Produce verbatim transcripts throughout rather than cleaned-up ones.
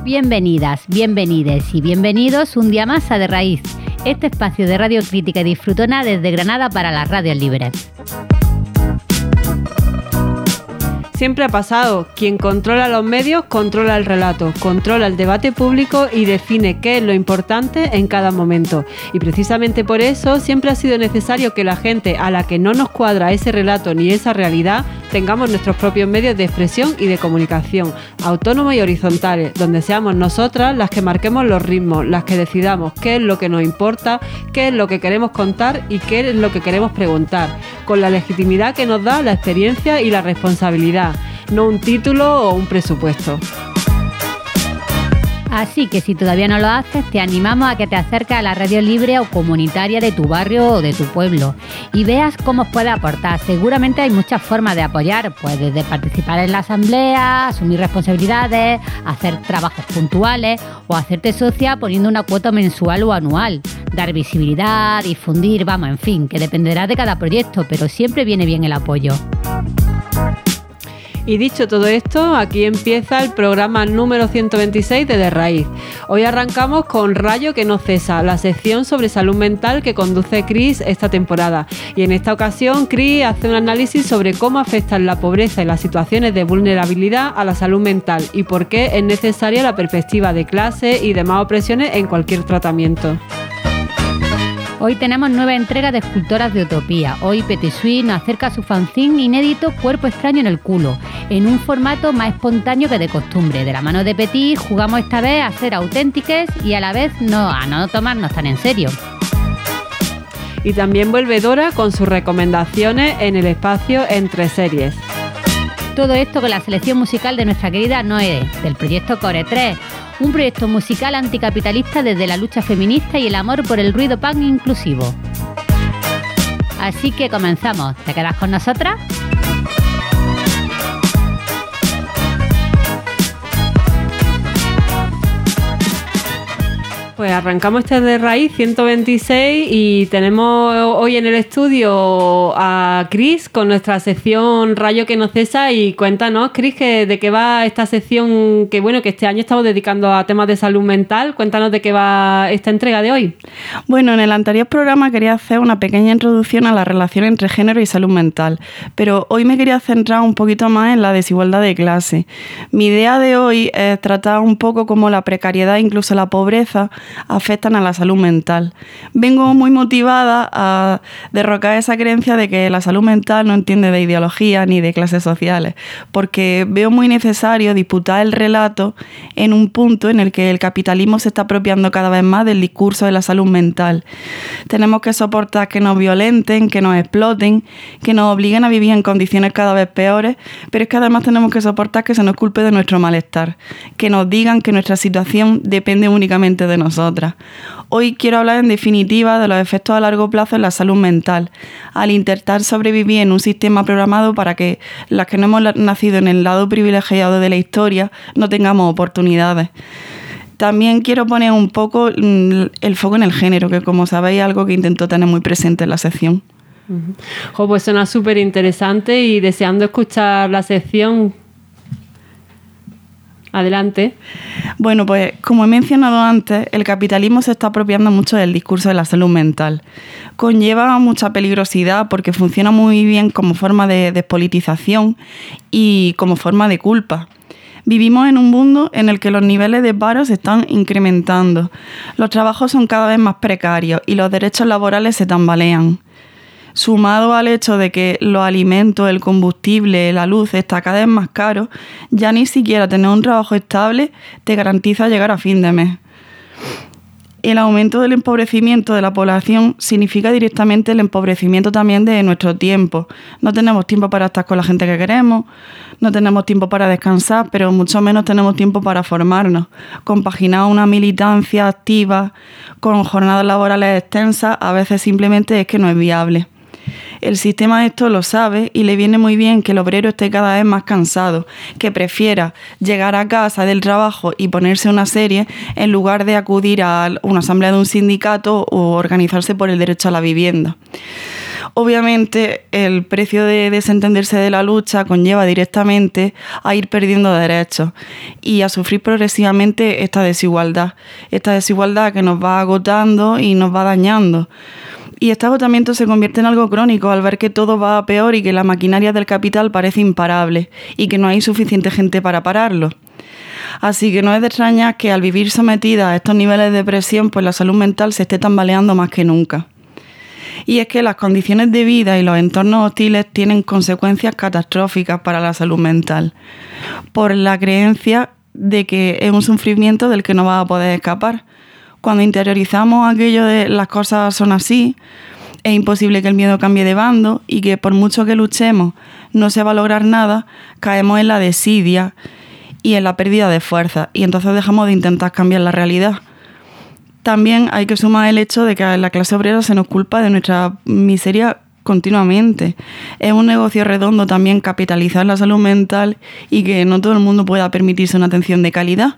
Bienvenidas, bienvenides y bienvenidos un día más a De Raíz, este espacio de radio crítica y disfrutona desde Granada para las radios libres. Siempre ha pasado, quien controla los medios controla el relato, controla el debate público y define qué es lo importante en cada momento. Y precisamente por eso siempre ha sido necesario que la gente a la que no nos cuadra ese relato ni esa realidad tengamos nuestros propios medios de expresión y de comunicación, autónomos y horizontales, donde seamos nosotras las que marquemos los ritmos, las que decidamos qué es lo que nos importa, qué es lo que queremos contar y qué es lo que queremos preguntar, con la legitimidad que nos da la experiencia y la responsabilidad, no un título o un presupuesto. Así que si todavía no lo haces, te animamos a que te acerques a la radio libre o comunitaria de tu barrio o de tu pueblo y veas cómo puedes aportar. Seguramente hay muchas formas de apoyar, pues desde participar en la asamblea, asumir responsabilidades, hacer trabajos puntuales o hacerte socia poniendo una cuota mensual o anual, dar visibilidad, difundir, vamos, en fin, que dependerá de cada proyecto, pero siempre viene bien el apoyo. Y dicho todo esto, aquí empieza el programa número ciento veintiséis de De Raíz. Hoy arrancamos con Rayo que no cesa, la sección sobre salud mental que conduce Cris esta temporada. Y en esta ocasión, Cris hace un análisis sobre cómo afectan la pobreza y las situaciones de vulnerabilidad a la salud mental y por qué es necesaria la perspectiva de clase y demás opresiones en cualquier tratamiento. Hoy tenemos nueva entrega de Escultoras de Utopía. Hoy Petit Suisse nos acerca a su fanzine inédito Cuerpo extraño en el culo, en un formato más espontáneo que de costumbre. De la mano de Petit jugamos esta vez a ser auténticas y a la vez no a no tomarnos tan en serio. Y también vuelve Dora con sus recomendaciones en el espacio Entre Series. Todo esto con la selección musical de nuestra querida Noé, del proyecto Core tres, un proyecto musical anticapitalista desde la lucha feminista y el amor por el ruido punk inclusivo. Así que comenzamos. ¿Te quedas con nosotras? Pues arrancamos este De Raíz ciento veintiséis y tenemos hoy en el estudio a Cris con nuestra sección Rayo que no cesa. Y cuéntanos, Cris, que de qué va esta sección, que bueno, que este año estamos dedicando a temas de salud mental. Cuéntanos de qué va esta entrega de hoy. Bueno, en el anterior programa quería hacer una pequeña introducción a la relación entre género y salud mental, pero hoy me quería centrar un poquito más en la desigualdad de clase. Mi idea de hoy es tratar un poco cómo la precariedad e incluso la pobreza afectan a la salud mental. Vengo muy motivada a derrocar esa creencia de que la salud mental no entiende de ideología ni de clases sociales, porque veo muy necesario disputar el relato en un punto en el que el capitalismo se está apropiando cada vez más del discurso de la salud mental. Tenemos que soportar que nos violenten, que nos exploten, que nos obliguen a vivir en condiciones cada vez peores, pero es que además tenemos que soportar que se nos culpe de nuestro malestar, que nos digan que nuestra situación depende únicamente de nosotros. Hoy quiero hablar en definitiva de los efectos a largo plazo en la salud mental, al intentar sobrevivir en un sistema programado para que las que no hemos nacido en el lado privilegiado de la historia no tengamos oportunidades. También quiero poner un poco el foco en el género, que como sabéis es algo que intento tener muy presente en la sección. Uh-huh. Jo, pues suena súper interesante y deseando escuchar la sección. Adelante. Bueno, pues como he mencionado antes, el capitalismo se está apropiando mucho del discurso de la salud mental. Conlleva mucha peligrosidad porque funciona muy bien como forma de despolitización y como forma de culpa. Vivimos en un mundo en el que los niveles de paro se están incrementando, los trabajos son cada vez más precarios y los derechos laborales se tambalean. Sumado al hecho de que los alimentos, el combustible, la luz está cada vez más caro, ya ni siquiera tener un trabajo estable te garantiza llegar a fin de mes. El aumento del empobrecimiento de la población significa directamente el empobrecimiento también de nuestro tiempo. No tenemos tiempo para estar con la gente que queremos, no tenemos tiempo para descansar, pero mucho menos tenemos tiempo para formarnos. Compaginar una militancia activa con jornadas laborales extensas a veces simplemente es que no es viable. El sistema esto lo sabe y le viene muy bien que el obrero esté cada vez más cansado, que prefiera llegar a casa del trabajo y ponerse una serie en lugar de acudir a una asamblea de un sindicato o organizarse por el derecho a la vivienda. Obviamente, el precio de desentenderse de la lucha conlleva directamente a ir perdiendo derechos y a sufrir progresivamente esta desigualdad, esta desigualdad que nos va agotando y nos va dañando. Y este agotamiento se convierte en algo crónico al ver que todo va a peor y que la maquinaria del capital parece imparable y que no hay suficiente gente para pararlo. Así que no es de extrañar que al vivir sometida a estos niveles de presión, pues la salud mental se esté tambaleando más que nunca. Y es que las condiciones de vida y los entornos hostiles tienen consecuencias catastróficas para la salud mental, por la creencia de que es un sufrimiento del que no vas a poder escapar. Cuando interiorizamos aquello de las cosas son así, es imposible que el miedo cambie de bando y que por mucho que luchemos no se va a lograr nada, caemos en la desidia y en la pérdida de fuerza, y entonces dejamos de intentar cambiar la realidad. También hay que sumar el hecho de que a la clase obrera se nos culpa de nuestra miseria continuamente. Es un negocio redondo también capitalizar la salud mental y que no todo el mundo pueda permitirse una atención de calidad.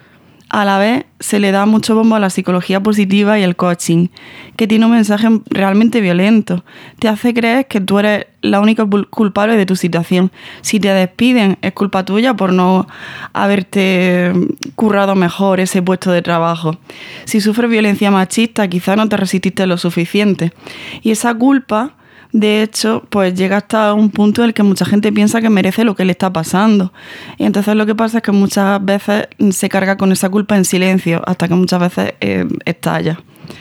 A la vez, se le da mucho bombo a la psicología positiva y el coaching, que tiene un mensaje realmente violento. Te hace creer que tú eres la única culpable de tu situación. Si te despiden, es culpa tuya por no haberte currado mejor ese puesto de trabajo. Si sufres violencia machista, quizás no te resististe lo suficiente. Y esa culpa, de hecho, pues llega hasta un punto en el que mucha gente piensa que merece lo que le está pasando. Y entonces lo que pasa es que muchas veces se carga con esa culpa en silencio, hasta que muchas veces eh, estalla.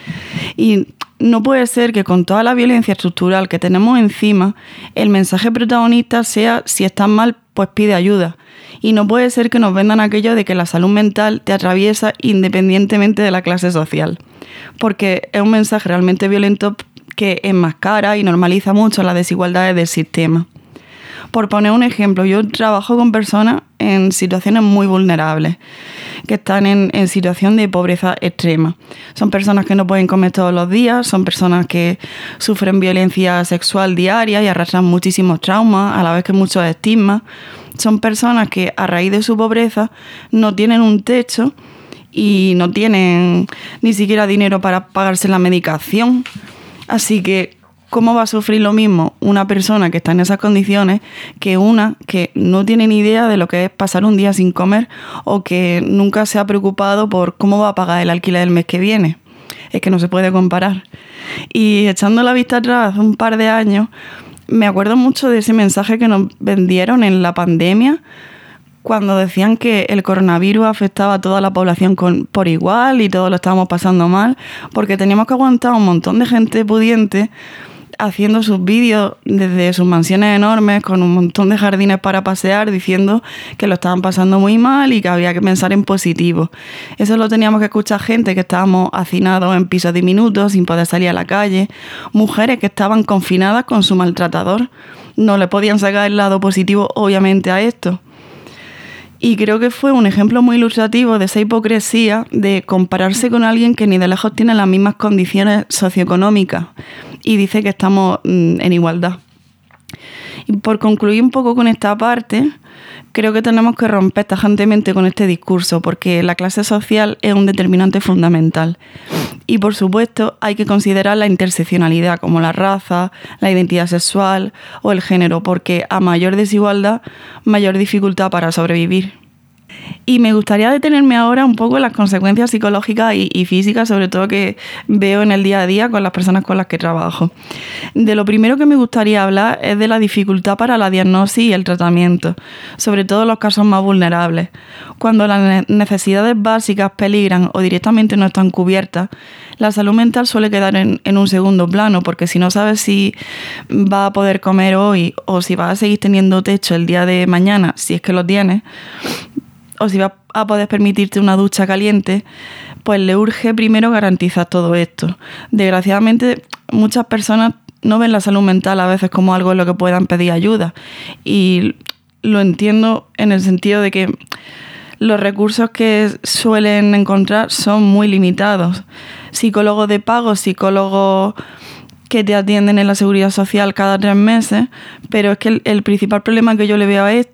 Y no puede ser que con toda la violencia estructural que tenemos encima, el mensaje protagonista sea: si estás mal, pues pide ayuda. Y no puede ser que nos vendan aquello de que la salud mental te atraviesa independientemente de la clase social. Porque es un mensaje realmente violento que enmascara y normaliza mucho las desigualdades del sistema. Por poner un ejemplo, yo trabajo con personas en situaciones muy vulnerables, que están en, en situación de pobreza extrema. Son personas que no pueden comer todos los días, son personas que sufren violencia sexual diaria y arrastran muchísimos traumas, a la vez que muchos estigmas. Son personas que a raíz de su pobreza no tienen un techo y no tienen ni siquiera dinero para pagarse la medicación. Así que, ¿cómo va a sufrir lo mismo una persona que está en esas condiciones que una que no tiene ni idea de lo que es pasar un día sin comer o que nunca se ha preocupado por cómo va a pagar el alquiler del mes que viene? Es que no se puede comparar. Y echando la vista atrás, hace un par de años, me acuerdo mucho de ese mensaje que nos vendieron en la pandemia, cuando decían que el coronavirus afectaba a toda la población con, por igual y todos lo estábamos pasando mal, porque teníamos que aguantar a un montón de gente pudiente haciendo sus vídeos desde sus mansiones enormes con un montón de jardines para pasear, diciendo que lo estaban pasando muy mal y que había que pensar en positivo. Eso lo teníamos que escuchar gente que estábamos hacinados en pisos diminutos sin poder salir a la calle, mujeres que estaban confinadas con su maltratador. No le podían sacar el lado positivo, obviamente, a esto. Y creo que fue un ejemplo muy ilustrativo de esa hipocresía de compararse con alguien que ni de lejos tiene las mismas condiciones socioeconómicas y dice que estamos en igualdad. Y por concluir un poco con esta parte, creo que tenemos que romper tajantemente con este discurso, porque la clase social es un determinante fundamental. Y por supuesto hay que considerar la interseccionalidad, como la raza, la identidad sexual o el género, porque a mayor desigualdad, mayor dificultad para sobrevivir. Y me gustaría detenerme ahora un poco en las consecuencias psicológicas y, y físicas, sobre todo que veo en el día a día con las personas con las que trabajo. De lo primero que me gustaría hablar es de la dificultad para la diagnosis y el tratamiento, sobre todo en los casos más vulnerables. Cuando las necesidades básicas peligran o directamente no están cubiertas, la salud mental suele quedar en, en un segundo plano, porque si no sabes si vas a poder comer hoy o si vas a seguir teniendo techo el día de mañana, si es que lo tienes, o si vas a poder permitirte una ducha caliente, pues le urge primero garantizar todo esto. Desgraciadamente, muchas personas no ven la salud mental a veces como algo en lo que puedan pedir ayuda. Y lo entiendo en el sentido de que los recursos que suelen encontrar son muy limitados. Psicólogos de pago, psicólogos que te atienden en la seguridad social cada tres meses, pero es que el, el principal problema que yo le veo a esto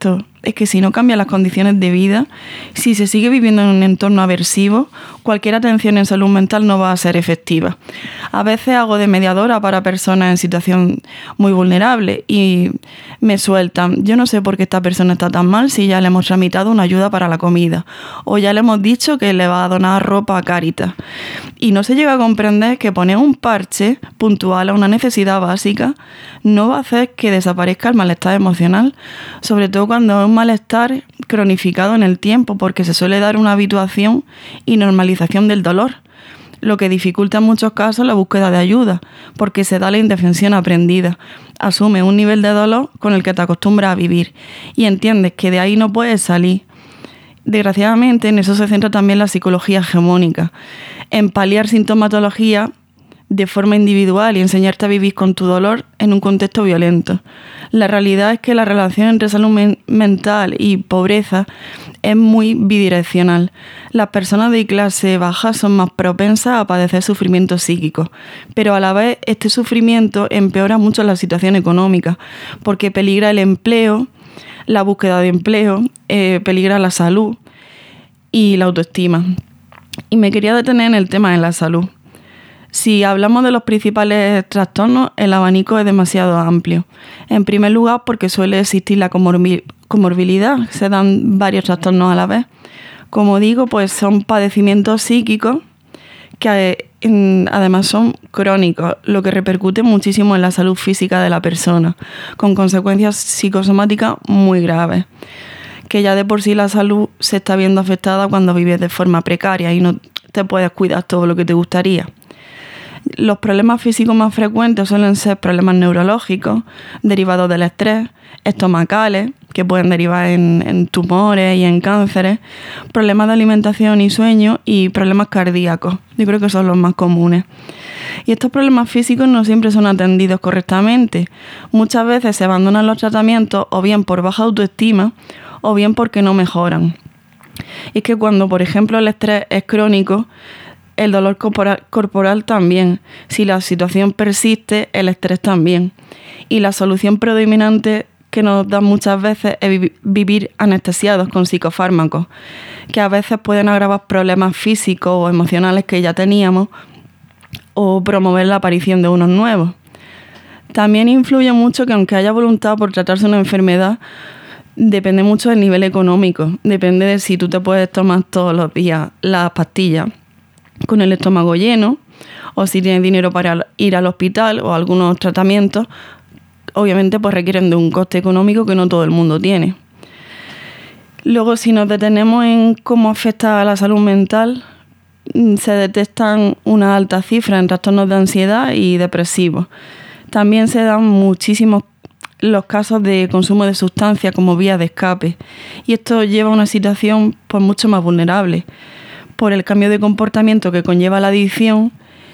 es que si no cambian las condiciones de vida, si se sigue viviendo en un entorno aversivo, cualquier atención en salud mental no va a ser efectiva. A veces hago de mediadora para personas en situación muy vulnerable y me sueltan: yo no sé por qué esta persona está tan mal si ya le hemos tramitado una ayuda para la comida o ya le hemos dicho que le va a donar ropa a Cáritas. Y no se llega a comprender que poner un parche puntual a una necesidad básica no va a hacer que desaparezca el malestar emocional, sobre todo cuando es un malestar cronificado en el tiempo, porque se suele dar una habituación y normalización del dolor, lo que dificulta en muchos casos la búsqueda de ayuda, porque se da la indefensión aprendida. Asume un nivel de dolor con el que te acostumbras a vivir y entiendes que de ahí no puedes salir. Desgraciadamente, en eso se centra también la psicología hegemónica, en paliar sintomatología de forma individual y enseñarte a vivir con tu dolor en un contexto violento. La realidad es que la relación entre salud men- mental y pobreza es muy bidireccional. Las personas de clase baja son más propensas a padecer sufrimiento psíquico, pero a la vez este sufrimiento empeora mucho la situación económica, porque peligra el empleo, la búsqueda de empleo, eh, peligra la salud y la autoestima. Y me quería detener en el tema de la salud. Si hablamos de los principales trastornos, el abanico es demasiado amplio. En primer lugar, porque suele existir la comorbi- comorbilidad, se dan varios trastornos a la vez. Como digo, pues son padecimientos psíquicos que en, además son crónicos, lo que repercute muchísimo en la salud física de la persona, con consecuencias psicosomáticas muy graves. Que ya de por sí la salud se está viendo afectada cuando vives de forma precaria y no te puedes cuidar todo lo que te gustaría. Los problemas físicos más frecuentes suelen ser problemas neurológicos, derivados del estrés, estomacales, que pueden derivar en, en tumores y en cánceres, problemas de alimentación y sueño y problemas cardíacos. Yo creo que son los más comunes. Y estos problemas físicos no siempre son atendidos correctamente. Muchas veces se abandonan los tratamientos o bien por baja autoestima o bien porque no mejoran. Y es que cuando, por ejemplo, el estrés es crónico, el dolor corporal, corporal también. Si la situación persiste, el estrés también. Y la solución predominante que nos dan muchas veces es vi- vivir anestesiados con psicofármacos, que a veces pueden agravar problemas físicos o emocionales que ya teníamos o promover la aparición de unos nuevos. También influye mucho que aunque haya voluntad por tratarse una enfermedad, depende mucho del nivel económico. Depende de si tú te puedes tomar todos los días las pastillas con el estómago lleno, o si tienes dinero para ir al hospital o algunos tratamientos, obviamente pues requieren de un coste económico que no todo el mundo tiene. Luego, si nos detenemos en cómo afecta a la salud mental, se detectan una alta cifra en trastornos de ansiedad y depresivos. También se dan muchísimos los casos de consumo de sustancias como vía de escape, y esto lleva a una situación pues mucho más vulnerable por el cambio de comportamiento que conlleva la adicción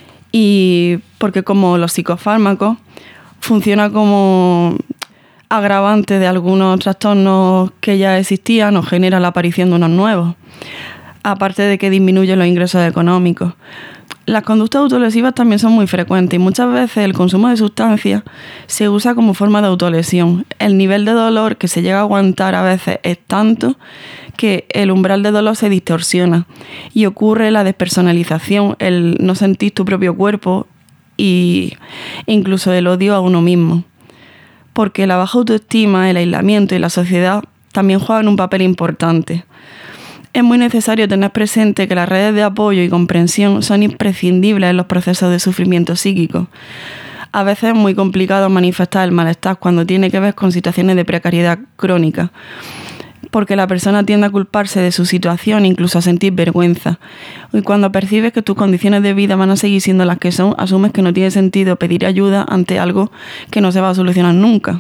y porque como los psicofármacos funciona como agravante de algunos trastornos que ya existían o genera la aparición de unos nuevos, aparte de que disminuye los ingresos económicos. Las conductas autolesivas también son muy frecuentes y muchas veces el consumo de sustancias se usa como forma de autolesión. El nivel de dolor que se llega a aguantar a veces es tanto que el umbral de dolor se distorsiona y ocurre la despersonalización, el no sentir tu propio cuerpo e incluso el odio a uno mismo. Porque la baja autoestima, el aislamiento y la sociedad también juegan un papel importante. Es muy necesario tener presente que las redes de apoyo y comprensión son imprescindibles en los procesos de sufrimiento psíquico. A veces es muy complicado manifestar el malestar cuando tiene que ver con situaciones de precariedad crónica, porque la persona tiende a culparse de su situación, incluso a sentir vergüenza. Y cuando percibes que tus condiciones de vida van a seguir siendo las que son, asumes que no tiene sentido pedir ayuda ante algo que no se va a solucionar nunca.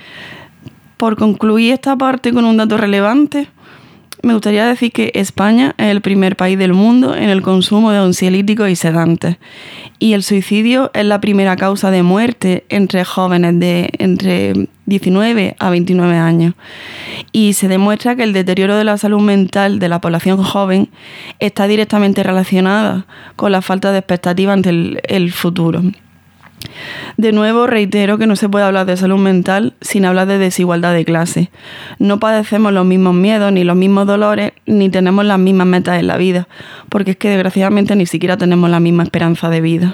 Por concluir esta parte con un dato relevante, me gustaría decir que España es el primer país del mundo en el consumo de ansiolíticos y sedantes. Y el suicidio es la primera causa de muerte entre jóvenes de entre diecinueve a veintinueve años. Y se demuestra que el deterioro de la salud mental de la población joven está directamente relacionada con la falta de expectativa ante el, el futuro. De nuevo, reitero que no se puede hablar de salud mental sin hablar de desigualdad de clase. No padecemos los mismos miedos, ni los mismos dolores, ni tenemos las mismas metas en la vida, porque es que desgraciadamente ni siquiera tenemos la misma esperanza de vida.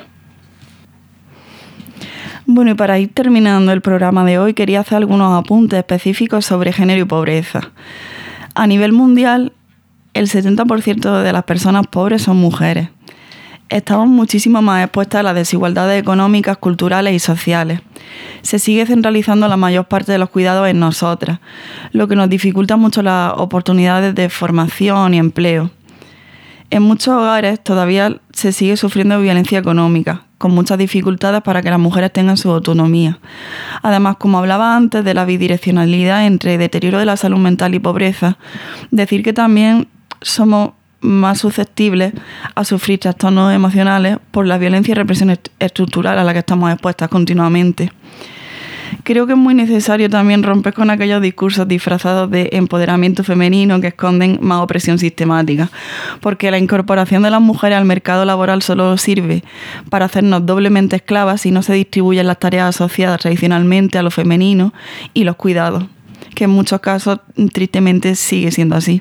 Bueno, y para ir terminando el programa de hoy, quería hacer algunos apuntes específicos sobre género y pobreza. A nivel mundial, el setenta por ciento de las personas pobres son mujeres. Estamos muchísimo más expuestas a las desigualdades económicas, culturales y sociales. Se sigue centralizando la mayor parte de los cuidados en nosotras, lo que nos dificulta mucho las oportunidades de formación y empleo. En muchos hogares todavía se sigue sufriendo violencia económica, con muchas dificultades para que las mujeres tengan su autonomía. Además, como hablaba antes de la bidireccionalidad entre deterioro de la salud mental y pobreza, decir que también somos más susceptibles a sufrir trastornos emocionales por la violencia y represión est- estructural a la que estamos expuestas continuamente. Creo que es muy necesario también romper con aquellos discursos disfrazados de empoderamiento femenino que esconden más opresión sistemática, porque la incorporación de las mujeres al mercado laboral solo sirve para hacernos doblemente esclavas si no se distribuyen las tareas asociadas tradicionalmente a lo femenino y los cuidados, que en muchos casos tristemente sigue siendo así.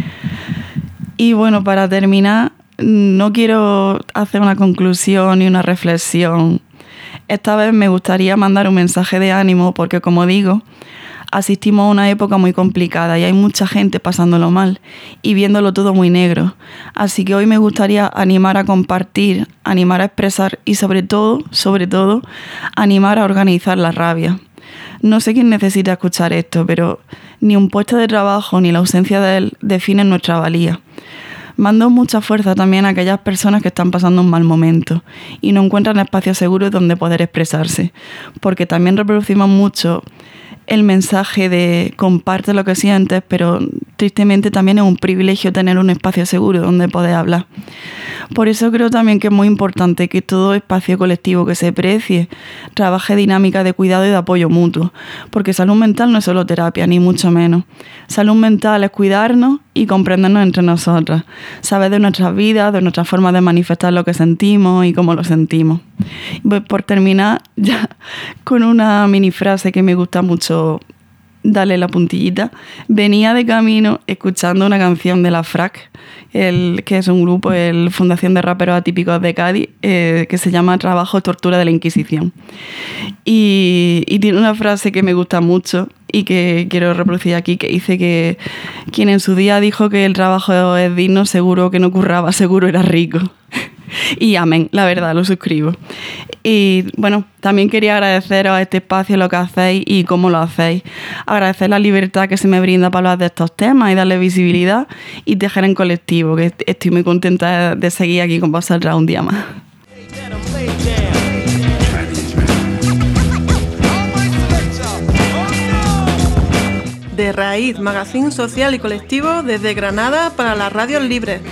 Y bueno, para terminar, no quiero hacer una conclusión ni una reflexión. Esta vez me gustaría mandar un mensaje de ánimo porque, como digo, asistimos a una época muy complicada y hay mucha gente pasándolo mal y viéndolo todo muy negro. Así que hoy me gustaría animar a compartir, animar a expresar y sobre todo, sobre todo, animar a organizar la rabia. No sé quién necesita escuchar esto, pero ni un puesto de trabajo ni la ausencia de él definen nuestra valía. Mando mucha fuerza también a aquellas personas que están pasando un mal momento y no encuentran espacios seguros donde poder expresarse, porque también reproducimos mucho el mensaje de comparte lo que sientes, pero tristemente también es un privilegio tener un espacio seguro donde poder hablar. Por eso creo también que es muy importante que todo espacio colectivo que se precie trabaje dinámicas de cuidado y de apoyo mutuo, porque salud mental no es solo terapia, ni mucho menos. Salud mental es cuidarnos y comprendernos entre nosotras, saber de nuestras vidas, de nuestras formas de manifestar lo que sentimos y cómo lo sentimos. Voy por terminar ya con una mini frase que me gusta mucho darle la puntillita. Venía de camino escuchando una canción de La Frac, el, que es un grupo, el Fundación de Raperos Atípicos de Cádiz, eh, que se llama Trabajo, Tortura de la Inquisición. Y, y tiene una frase que me gusta mucho y que quiero reproducir aquí, que dice que quien en su día dijo que el trabajo es digno, seguro que no curraba, seguro era rico. Y amén, la verdad, lo suscribo. Y bueno, también quería agradeceros a este espacio lo que hacéis y cómo lo hacéis. Agradecer la libertad que se me brinda para hablar de estos temas y darle visibilidad y tejer en colectivo, que estoy muy contenta de seguir aquí con vosotras un día más. De Raíz, magazín social y colectivo desde Granada para las radios libres.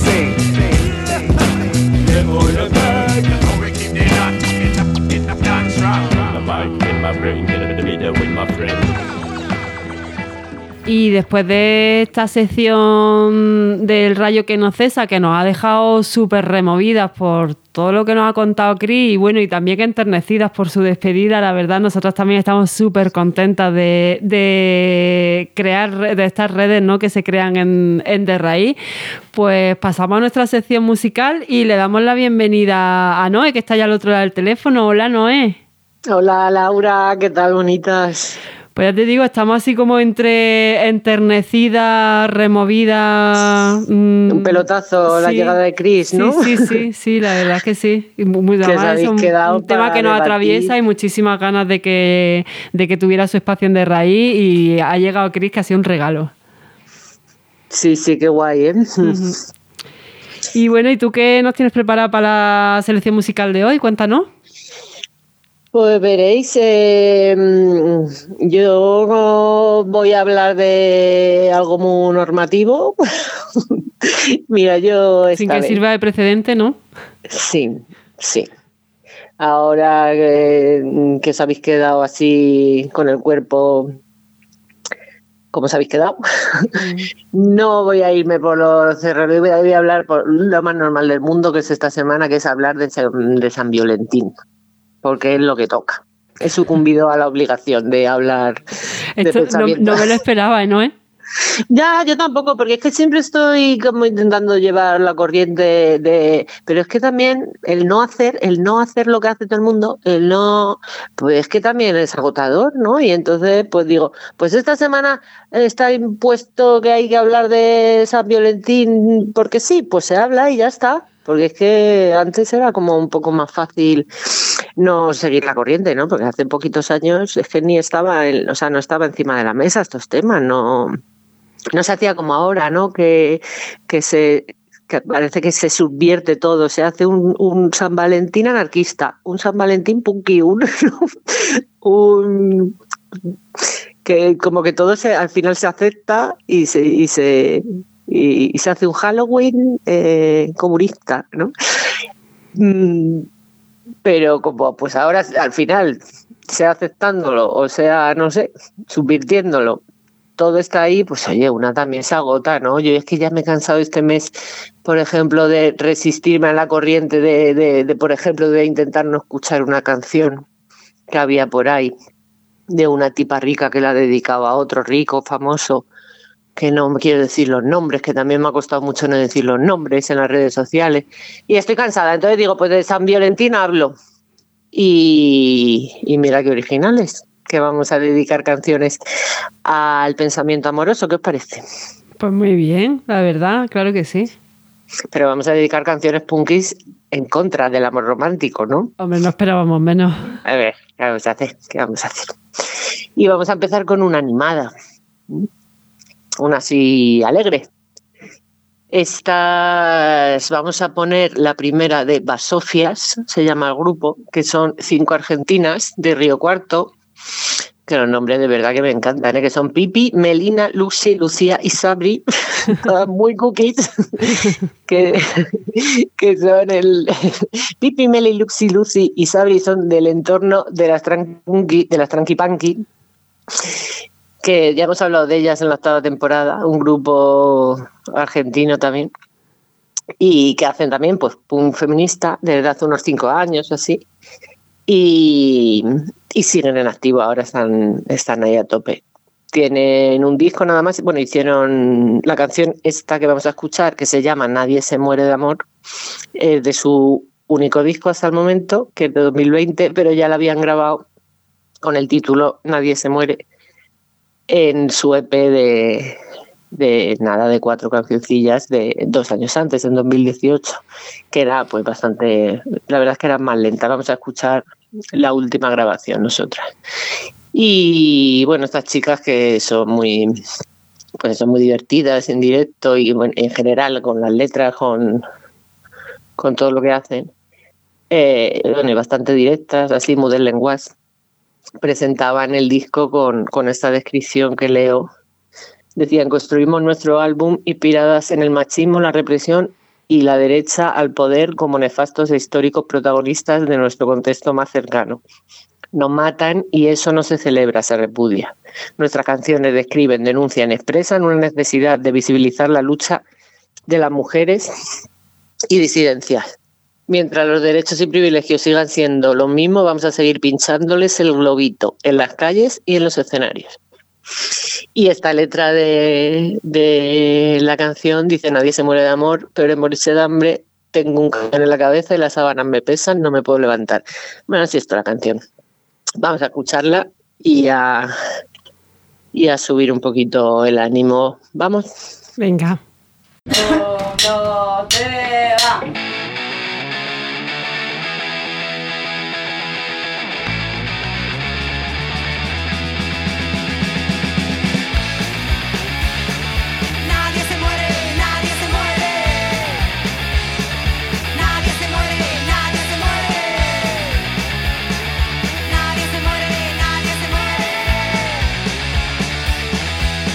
Y después de esta sección del Rayo que no cesa, que nos ha dejado súper removidas por todo lo que nos ha contado Cris, y bueno, y también enternecidas por su despedida, la verdad, nosotros también estamos súper contentas de, de crear, de estas redes, ¿no?, que se crean en, en De Raíz. Pues pasamos a nuestra sección musical y le damos la bienvenida a Noé, que está ya al otro lado del teléfono. Hola, Noé. Hola, Laura, ¿qué tal, bonitas? Pues ya te digo, estamos así como entre enternecidas, removidas. Mmm, un pelotazo, sí, la llegada de Cris, ¿no? Sí, sí, sí, sí, la verdad es que sí. Muy, que además, es un, un tema que nos debatir. atraviesa y muchísimas ganas de que, de que tuviera su espacio en De Raíz, y ha llegado Cris, que ha sido un regalo. Sí, sí, qué guay, ¿eh? Uh-huh. Y bueno, ¿y tú qué nos tienes preparado para la selección musical de hoy? Cuéntanos. Pues veréis, eh, yo voy a hablar de algo muy normativo. Mira, yo... Sin que vez, sirva de precedente, ¿no? Sí, sí. Ahora eh, que os habéis quedado así con el cuerpo, ¿cómo os habéis quedado? Mm. No voy a irme por los cerros, voy a, voy a hablar por lo más normal del mundo, que es esta semana, que es hablar de, de San Valentín. porque es lo que toca. He sucumbido a la obligación de hablar de Esto no, pensamientos. no me lo esperaba, ¿no? ¿Eh? Ya, yo tampoco, porque es que siempre estoy como intentando llevar la corriente de... Pero es que también el no hacer, el no hacer lo que hace todo el mundo, el no... Pues es que también es agotador, ¿no? Y entonces, pues digo, pues esta semana está impuesto que hay que hablar de San Valentín porque sí, pues se habla y ya está. Porque es que antes era como un poco más fácil no seguir la corriente, ¿no? Porque hace poquitos años es que ni estaba, en, o sea, no estaba encima de la mesa estos temas, no... No se hacía como ahora, ¿no? Que, que se que parece que se subvierte todo, se hace un, un San Valentín anarquista, un San Valentín punky, un, un que como que todo se, al final se acepta y se y se y, y se hace un Halloween eh, comunista, ¿no? Mm, pero como pues ahora al final sea aceptándolo o sea, no sé, subvirtiéndolo, todo está ahí, pues oye, una también se agota, ¿no? Yo es que ya me he cansado este mes, por ejemplo, de resistirme a la corriente de, de, de por ejemplo, de intentar no escuchar una canción que había por ahí de una tipa rica que la dedicaba a otro rico, famoso, que no me quiero decir los nombres, que también me ha costado mucho no decir los nombres en las redes sociales. Y estoy cansada, entonces digo, pues de San Valentín hablo. Y, y mira qué originales, que vamos a dedicar canciones al pensamiento amoroso, ¿qué os parece? Pues muy bien, la verdad, claro que sí. Pero vamos a dedicar canciones punkis en contra del amor romántico, ¿no? Hombre, no esperábamos menos. A ver, ¿qué vamos a hacer? ¿Qué vamos a hacer? Y vamos a empezar con una animada, una así alegre. Estas, vamos a poner la primera de Basofias, se llama el grupo, que son cinco argentinas de Río Cuarto, que los nombres de verdad que me encantan, ¿eh? Que son Pipi, Melina, Lucy, Lucía y Sabri, todas muy cookies, que, que son el Pipi, Meli, Lucy, Lucy y Sabri son del entorno de las tranqui, de las tranquipanqui, que ya hemos hablado de ellas en la octava temporada, un grupo argentino también, y que hacen también pues punk feminista desde hace unos cinco años o así. Y, y siguen en activo, ahora están, están ahí a tope. Tienen un disco nada más, bueno, hicieron la canción esta que vamos a escuchar, que se llama Nadie se muere de amor, eh, de su único disco hasta el momento, que es de dos mil veinte, pero ya la habían grabado con el título Nadie se muere en su E P de, de nada, de cuatro cancioncillas de dos años antes, en dos mil dieciocho, que era pues bastante, la verdad es que era más lenta. Vamos a escuchar la última grabación nosotras. Y bueno, estas chicas que son muy, pues son muy divertidas en directo y bueno, en general con las letras, con, con todo lo que hacen, eh, bueno, y bastante directas, así modern lenguas. Presentaban el disco con, con esta descripción que leo. Decían: construimos nuestro álbum inspiradas en el machismo, la represión y la derecha al poder como nefastos e históricos protagonistas de nuestro contexto más cercano. Nos matan y eso no se celebra, se repudia. Nuestras canciones describen, denuncian, expresan una necesidad de visibilizar la lucha de las mujeres y disidencias. Mientras los derechos y privilegios sigan siendo los mismos, vamos a seguir pinchándoles el globito en las calles y en los escenarios. Y esta letra de, de la canción dice: nadie se muere de amor, pero de morirse de hambre tengo un cañón en la cabeza y las sábanas me pesan, no me puedo levantar. Bueno, así está la canción. Vamos a escucharla y a, y a subir un poquito el ánimo. ¿Vamos? Venga. ¿Cómo te va?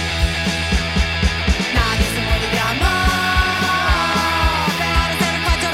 Nadie se muere de amor, peor ser facho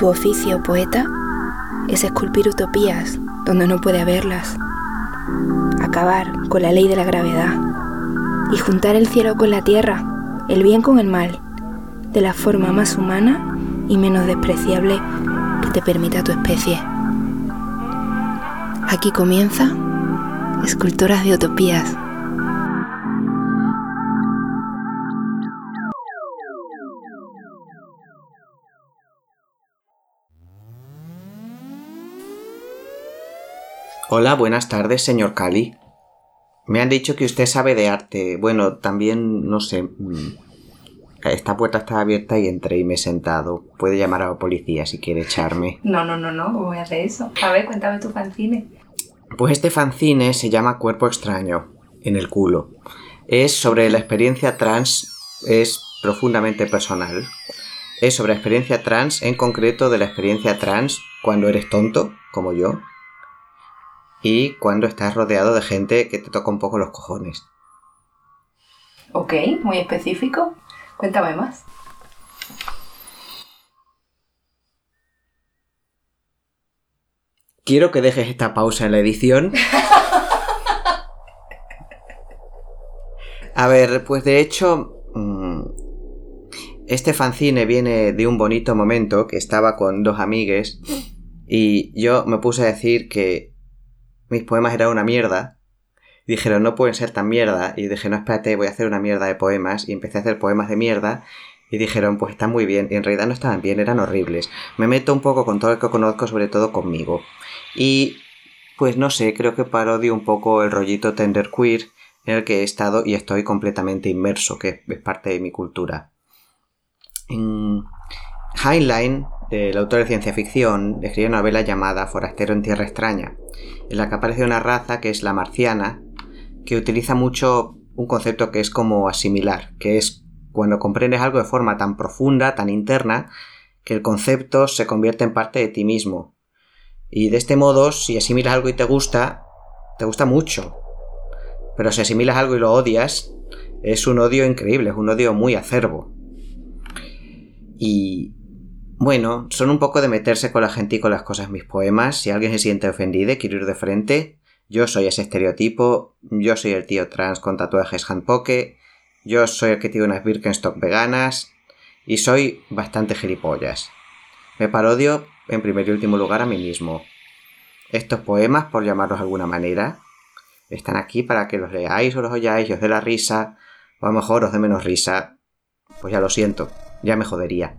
Tu oficio, poeta, es esculpir utopías donde no puede haberlas, acabar con la ley de la gravedad y juntar el cielo con la tierra, el bien con el mal, de la forma más humana y menos despreciable que te permita tu especie. Aquí comienza Escultoras de Utopías. Hola, buenas tardes, señor Cali. Me han dicho que usted sabe de arte. Bueno, también, no sé... Esta puerta está abierta y entré y me he sentado. Puede llamar a la policía si quiere echarme. No, no, no, no, ¿cómo voy a hacer eso? A ver, cuéntame tu fanzine. Pues este fanzine se llama Cuerpo Extraño, en el culo. Es sobre la experiencia trans, es profundamente personal. Es sobre la experiencia trans, en concreto de la experiencia trans cuando eres tonto, como yo, y cuando estás rodeado de gente que te toca un poco los cojones. Ok, muy específico. Cuéntame más. Quiero que dejes esta pausa en la edición. A ver, pues de hecho, este fanzine viene de un bonito momento que estaba con dos amigues y yo me puse a decir que mis poemas eran una mierda. Dijeron, no pueden ser tan mierda. Y dije, no, espérate, voy a hacer una mierda de poemas. Y empecé a hacer poemas de mierda. Y dijeron, pues están muy bien. Y en realidad no estaban bien, eran horribles. Me meto un poco con todo lo que conozco, sobre todo conmigo. Y, pues no sé, creo que parodio un poco el rollito tenderqueer en el que he estado y estoy completamente inmerso, que es parte de mi cultura. En Heinlein, el autor de ciencia ficción, escribió una novela llamada Forastero en Tierra Extraña, en la que aparece una raza que es la marciana, que utiliza mucho un concepto que es como asimilar, que es cuando comprendes algo de forma tan profunda, tan interna, que el concepto se convierte en parte de ti mismo. Y de este modo, si asimilas algo y te gusta, te gusta mucho. Pero si asimilas algo y lo odias, es un odio increíble, es un odio muy acerbo. Y... bueno, son un poco de meterse con la gente y con las cosas mis poemas. Si alguien se siente ofendido y quiere ir de frente, yo soy ese estereotipo, yo soy el tío trans con tatuajes handpoke, yo soy el que tiene unas Birkenstock veganas y soy bastante gilipollas. Me parodio en primer y último lugar a mí mismo. Estos poemas, por llamarlos de alguna manera, están aquí para que los leáis o los oyáis y os dé la risa, o a lo mejor os dé menos risa. Pues ya lo siento, ya me jodería.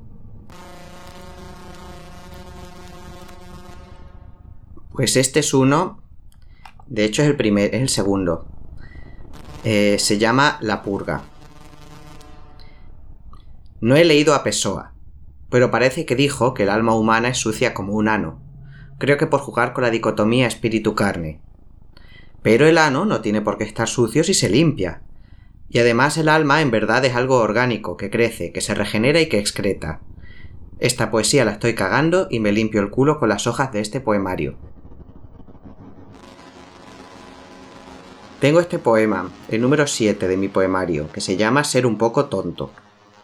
Pues este es uno, de hecho es el primer, es el segundo. Eh, se llama La Purga. No he leído a Pessoa, pero parece que dijo que el alma humana es sucia como un ano. Creo que por jugar con la dicotomía espíritu-carne. Pero el ano no tiene por qué estar sucio si se limpia. Y además el alma en verdad es algo orgánico, que crece, que se regenera y que excreta. Esta poesía la estoy cagando y me limpio el culo con las hojas de este poemario. Tengo este poema, el número siete de mi poemario, que se llama Ser un poco tonto.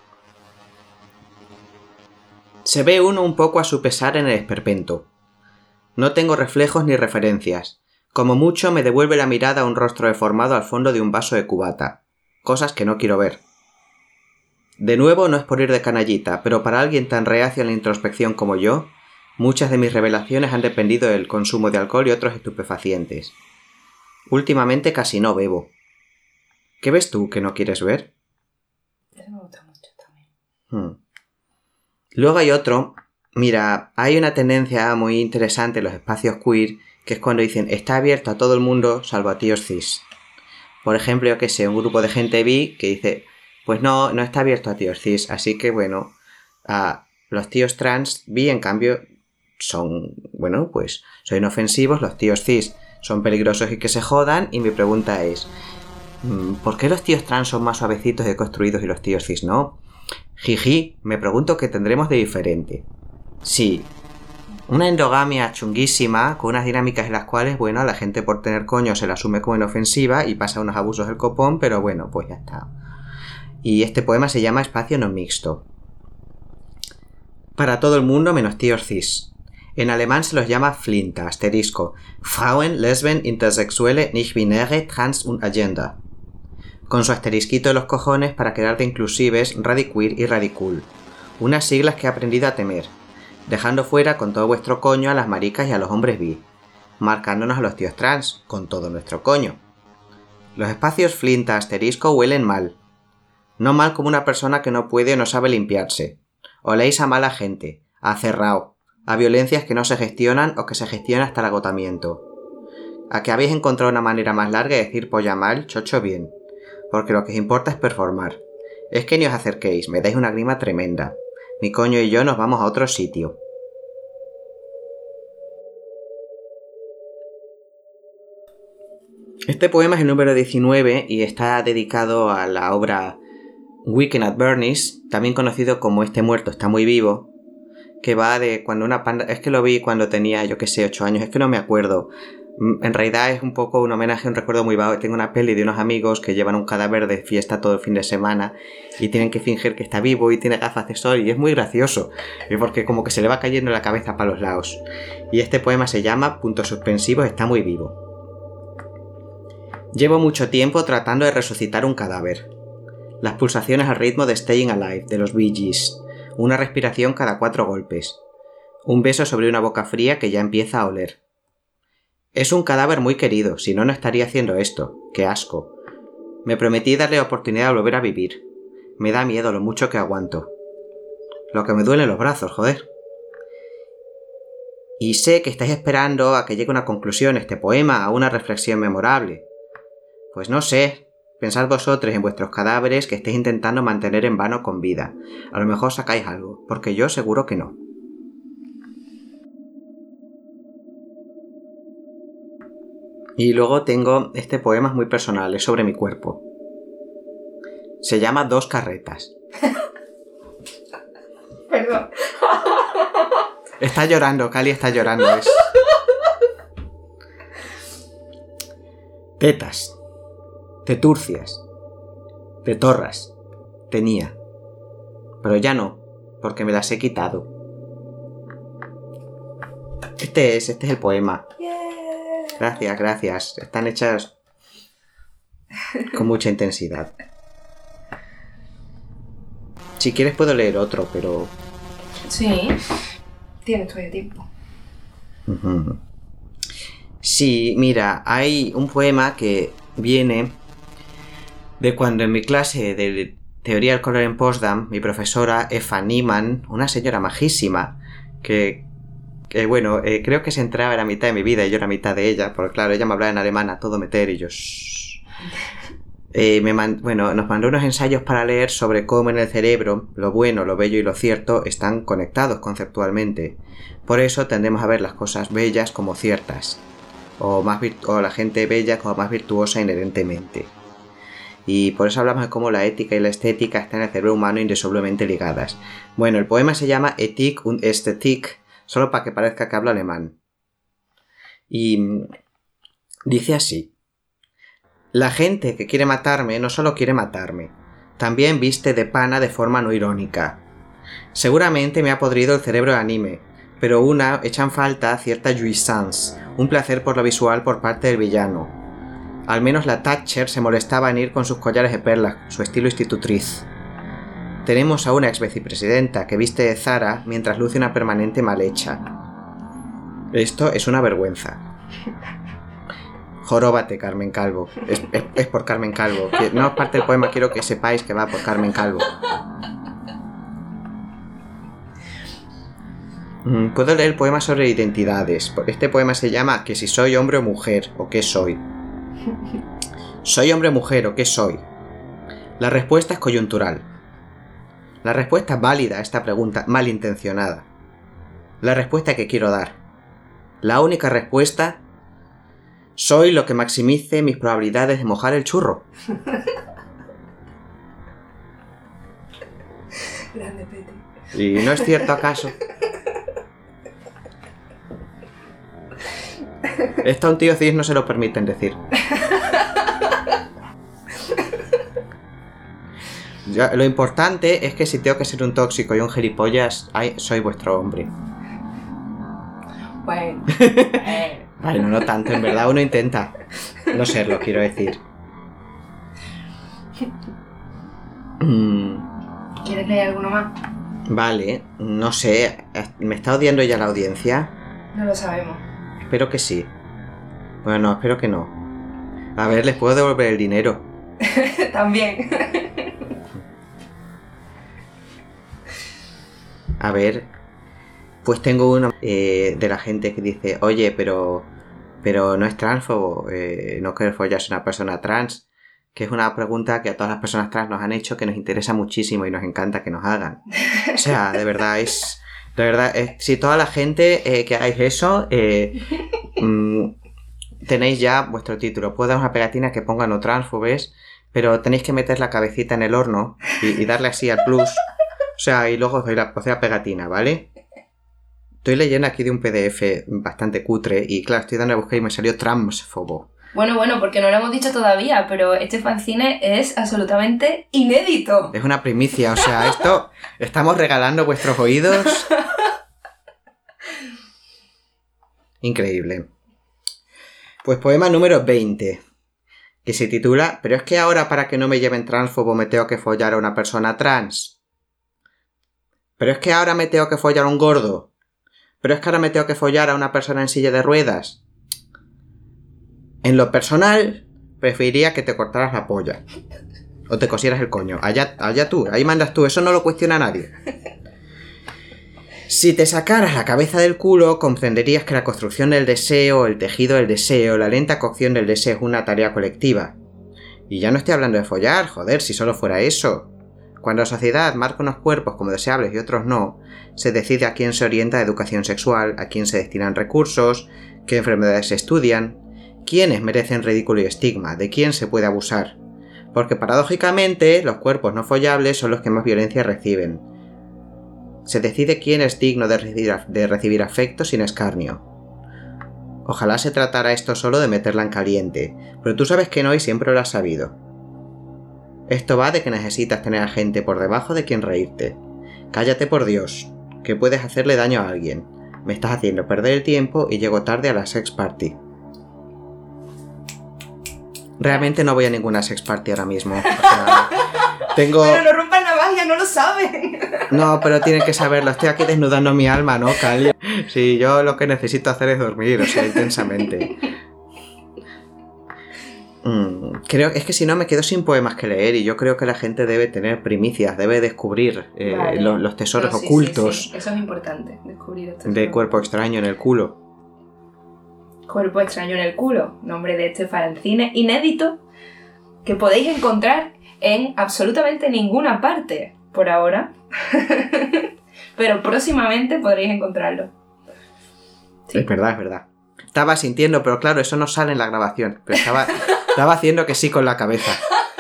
Se ve uno un poco a su pesar en el esperpento. No tengo reflejos ni referencias. Como mucho me devuelve la mirada un rostro deformado al fondo de un vaso de cubata. Cosas que no quiero ver. De nuevo, no es por ir de canallita, pero para alguien tan reacio a la introspección como yo, muchas de mis revelaciones han dependido del consumo de alcohol y otros estupefacientes. Últimamente casi no bebo. ¿Qué ves tú que no quieres ver? Eso me gusta mucho también. Hmm. Luego hay otro. Mira, hay una tendencia muy interesante en los espacios queer, que es cuando dicen está abierto a todo el mundo salvo a tíos cis. Por ejemplo, yo que sé, un grupo de gente bi que dice pues no, no está abierto a tíos cis, así que bueno, a los tíos trans bi en cambio son, bueno, pues son inofensivos, los tíos cis son peligrosos y que se jodan, y mi pregunta es ¿por qué los tíos trans son más suavecitos y construidos y los tíos cis no? Jiji, me pregunto qué tendremos de diferente. Sí, una endogamia chunguísima, con unas dinámicas en las cuales, bueno, la gente por tener coño se la asume como inofensiva y pasa unos abusos del copón, pero bueno, pues ya está. Y este poema se llama Espacio no mixto. para todo el mundo menos tíos cis. En alemán se los llama Flinte, asterisco, Frauen, Lesben, Intersexuelle, Nicht-Binäre, Trans und Agenda. Con su asterisquito de los cojones para quedar de inclusives, radiqueer y radicool. Unas siglas que he aprendido a temer, dejando fuera con todo vuestro coño a las maricas y a los hombres bi, marcándonos a los tíos trans, con todo nuestro coño. Los espacios Flinte, asterisco, huelen mal. No mal como una persona que no puede o no sabe limpiarse. Oléis a mala gente, a cerrao, a violencias que no se gestionan o que se gestionan hasta el agotamiento. A que habéis encontrado una manera más larga de decir polla mal, chocho bien. Porque lo que os importa es performar. Es que ni os acerquéis, me dais una grima tremenda. Mi coño y yo nos vamos a otro sitio. Este poema es el número diecinueve y está dedicado a la obra Weekend at Bernie's, también conocido como Este muerto está muy vivo, que va de cuando una panda... Es que lo vi cuando tenía, yo que sé, ocho años, es que no me acuerdo. En realidad es un poco un homenaje, un recuerdo muy vago. Tengo una peli de unos amigos que llevan un cadáver de fiesta todo el fin de semana y tienen que fingir que está vivo y tiene gafas de sol y es muy gracioso, porque como que se le va cayendo la cabeza para los lados. Y este poema se llama Puntos suspensivos, está muy vivo. Llevo mucho tiempo tratando de resucitar un cadáver. Las pulsaciones al ritmo de Staying Alive de los Bee Gees. Una respiración cada cuatro golpes. Un beso sobre una boca fría que ya empieza a oler. Es un cadáver muy querido, si no, no estaría haciendo esto. ¡Qué asco! Me prometí darle la oportunidad de volver a vivir. Me da miedo lo mucho que aguanto. Lo que me duelen los brazos, joder. Y sé que estáis esperando a que llegue a una conclusión este poema, a una reflexión memorable. Pues no sé, pensad vosotros en vuestros cadáveres que estáis intentando mantener en vano con vida. A lo mejor sacáis algo, porque yo seguro que no. Y luego tengo este poema muy personal, es sobre mi cuerpo. Se llama Dos carretas. Perdón. Está llorando, Cali está llorando. Es... Tetas. Teturcias. Tetorras. Tenía. Pero ya no, porque me las he quitado. Este es, este es el poema. Gracias, gracias. Están hechas con mucha intensidad. Si quieres puedo leer otro, pero... Sí, tienes todavía tiempo. Uh-huh. Sí, mira, hay un poema que viene de cuando en mi clase de Teoría del Color en Potsdam, mi profesora Eva Niemann, una señora majísima, que... que bueno, eh, creo que se entraba en la mitad de mi vida y yo era mitad de ella, porque claro, ella me hablaba en alemán a todo meter y yo... Eh, me man- bueno, nos mandó unos ensayos para leer sobre cómo en el cerebro lo bueno, lo bello y lo cierto están conectados conceptualmente. Por eso tendemos a ver las cosas bellas como ciertas, o, más virt- o la gente bella como más virtuosa inherentemente. Y por eso hablamos de cómo la ética y la estética están en el cerebro humano indisolublemente ligadas. Bueno, el poema se llama Ethik und Ästhetik, solo para que parezca que hablo alemán. Y dice así: la gente que quiere matarme no solo quiere matarme, también viste de pana de forma no irónica. Seguramente me ha podrido el cerebro de anime, pero una echa en falta cierta jouissance, un placer por lo visual por parte del villano. Al menos la Thatcher se molestaba en ir con sus collares de perlas, su estilo institutriz. Tenemos a una ex vicepresidenta que viste de Zara mientras luce una permanente mal hecha. Esto es una vergüenza. Joróbate, Carmen Calvo. Es, es, es por Carmen Calvo. Que no es parte del poema, quiero que sepáis que va por Carmen Calvo. Mm, Puedo leer poemas sobre identidades. Este poema se llama Que si soy hombre o mujer, o qué soy. ¿Soy hombre o mujer, o qué soy? La respuesta es coyuntural. La respuesta válida a esta pregunta malintencionada. La respuesta que quiero dar. La única respuesta... Soy lo que maximice mis probabilidades de mojar el churro. Grande, Peti. ¿Y no es cierto acaso? Esto a un tío cis no se lo permiten decir. yo, lo importante es que si tengo que ser un tóxico y un gilipollas, ay, soy vuestro hombre. Bueno. Eh. Bueno, no tanto, en verdad uno intenta no serlo, quiero decir. ¿Quieres leer alguno más? Vale, no sé, ¿me está odiando ya la audiencia? No lo sabemos. Espero que sí. Bueno, no, espero que no. A ver, ¿les puedo devolver el dinero? También. A ver, pues tengo uno eh, de la gente que dice, oye, pero pero no es transfobo, eh, no querer follarse a una persona trans, que es una pregunta que a todas las personas trans nos han hecho, que nos interesa muchísimo y nos encanta que nos hagan. O sea, de verdad, es... De verdad, es, si toda la gente eh, que hagáis eso, eh, mmm, tenéis ya vuestro título. Puedo dar una pegatina que ponga no transfobes, pero tenéis que meter la cabecita en el horno y, y darle así al plus. O sea, y luego os doy la, os doy la pegatina, ¿vale? Estoy leyendo aquí de un P D F bastante cutre y claro, estoy dando a buscar y me salió transfobo. Bueno, bueno, porque no lo hemos dicho todavía, pero este fanzine es absolutamente inédito. Es una primicia, o sea, esto... Estamos regalando vuestros oídos. Increíble. Pues poema número veinte, que se titula ¿Pero es que ahora para que no me lleven transfobo me tengo que follar a una persona trans? ¿Pero es que ahora me tengo que follar a un gordo? ¿Pero es que ahora me tengo que follar a una persona en silla de ruedas? En lo personal, preferiría que te cortaras la polla. O te cosieras el coño. Allá, allá tú, ahí mandas tú, eso no lo cuestiona nadie. Si te sacaras la cabeza del culo, comprenderías que la construcción del deseo, el tejido del deseo, la lenta cocción del deseo es una tarea colectiva. Y ya no estoy hablando de follar, joder, si solo fuera eso. Cuando la sociedad marca unos cuerpos como deseables y otros no, se decide a quién se orienta a educación sexual, a quién se destinan recursos, qué enfermedades se estudian, quiénes merecen ridículo y estigma, de quién se puede abusar. Porque paradójicamente, los cuerpos no follables son los que más violencia reciben. Se decide quién es digno de recibir, de recibir afecto sin escarnio. Ojalá se tratara esto solo de meterla en caliente, pero tú sabes que no y siempre lo has sabido. Esto va de que necesitas tener a gente por debajo de quien reírte. Cállate por Dios, que puedes hacerle daño a alguien. Me estás haciendo perder el tiempo y llego tarde a la sex party. Realmente no voy a ninguna sex party ahora mismo. O sea, tengo... Pero no rompan la magia, no lo saben. No, pero tienen que saberlo. Estoy aquí desnudando mi alma, ¿no, Cali? Sí, yo lo que necesito hacer es dormir, o sea, intensamente. Mm, creo es que si no me quedo sin poemas que leer y yo creo que la gente debe tener primicias, debe descubrir eh, vale. los, los tesoros no, sí, ocultos. Sí, sí. Eso es importante, descubrir estos de cuerpo extraño en el culo. Cuerpo extraño en el culo, nombre de este fanzine inédito que podéis encontrar en absolutamente ninguna parte por ahora, pero próximamente podréis encontrarlo. Sí. Es verdad, es verdad. Estaba sintiendo, pero claro, eso no sale en la grabación, pero estaba, estaba haciendo que sí con la cabeza.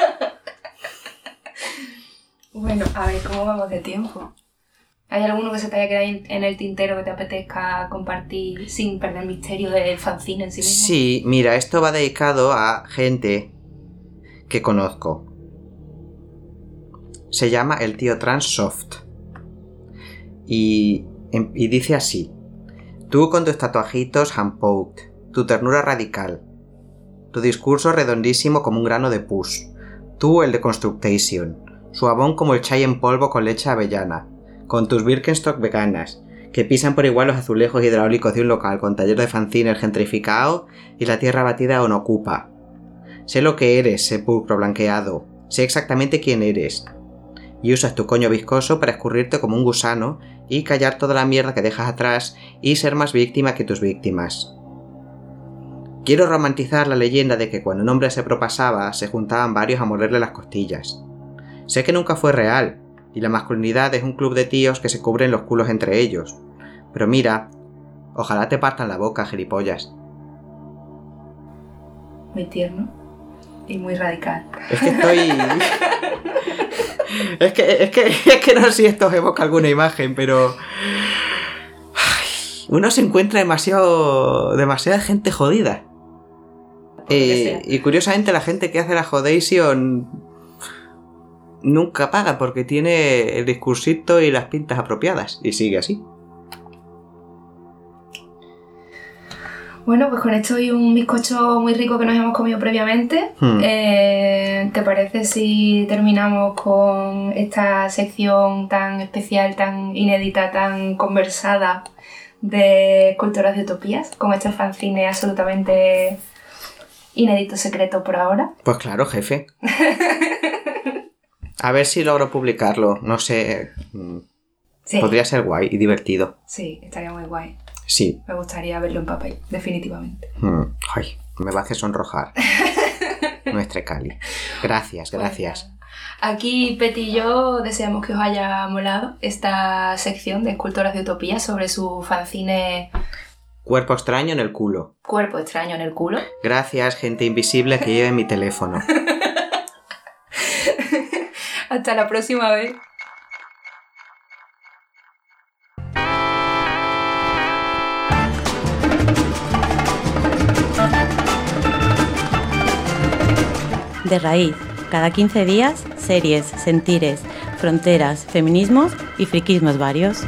Bueno, a ver, ¿cómo vamos de tiempo? ¿Hay alguno que se te haya quedado en el tintero que te apetezca compartir sin perder el misterio del fanzine en sí mismo? Sí, mira, esto va dedicado a gente que conozco. Se llama el tío trans soft. Y, y dice así. Tú con tus tatuajitos hand-poked, tu ternura radical, tu discurso redondísimo como un grano de pus, tú el de Constructation, suavón como el chai en polvo con leche avellana, con tus Birkenstock veganas, que pisan por igual los azulejos hidráulicos de un local con taller de fanzines gentrificado y la tierra batida o no ocupa. Sé lo que eres, sepulcro blanqueado, sé exactamente quién eres. Y usas tu coño viscoso para escurrirte como un gusano y callar toda la mierda que dejas atrás y ser más víctima que tus víctimas. Quiero romantizar la leyenda de que cuando un hombre se propasaba se juntaban varios a morderle las costillas. Sé que nunca fue real, y la masculinidad es un club de tíos que se cubren los culos entre ellos. Pero mira, ojalá te partan la boca, gilipollas. Muy tierno y muy radical. Es que estoy... es, que, es, que, es que no sé si esto os evoca alguna imagen, pero... Ay, uno se encuentra demasiado... demasiada gente jodida. Eh, y curiosamente la gente que hace la Jodation... nunca paga porque tiene el discursito y las pintas apropiadas. Y sigue así. Bueno, pues con esto y un bizcocho muy rico que nos hemos comido previamente, hmm. eh, ¿te parece si terminamos con esta sección tan especial, tan inédita, tan conversada de Escultoras de Utopías, con este fanzine absolutamente inédito, secreto por ahora? Pues claro, jefe. A ver si logro publicarlo, no sé. Sí. Podría ser guay y divertido. Sí, estaría muy guay. Sí. Me gustaría verlo en papel, definitivamente. Hmm. Ay, me va a hacer sonrojar. Nuestra Cali. Gracias, gracias. Bueno, aquí Peti y yo deseamos que os haya molado esta sección de Escultoras de Utopía sobre su fanzine... Cuerpo extraño en el culo. Cuerpo extraño en el culo. Gracias, gente invisible que lleve mi teléfono. Hasta la próxima vez. De raíz, cada quince días, series, sentires, fronteras, feminismos y friquismos varios.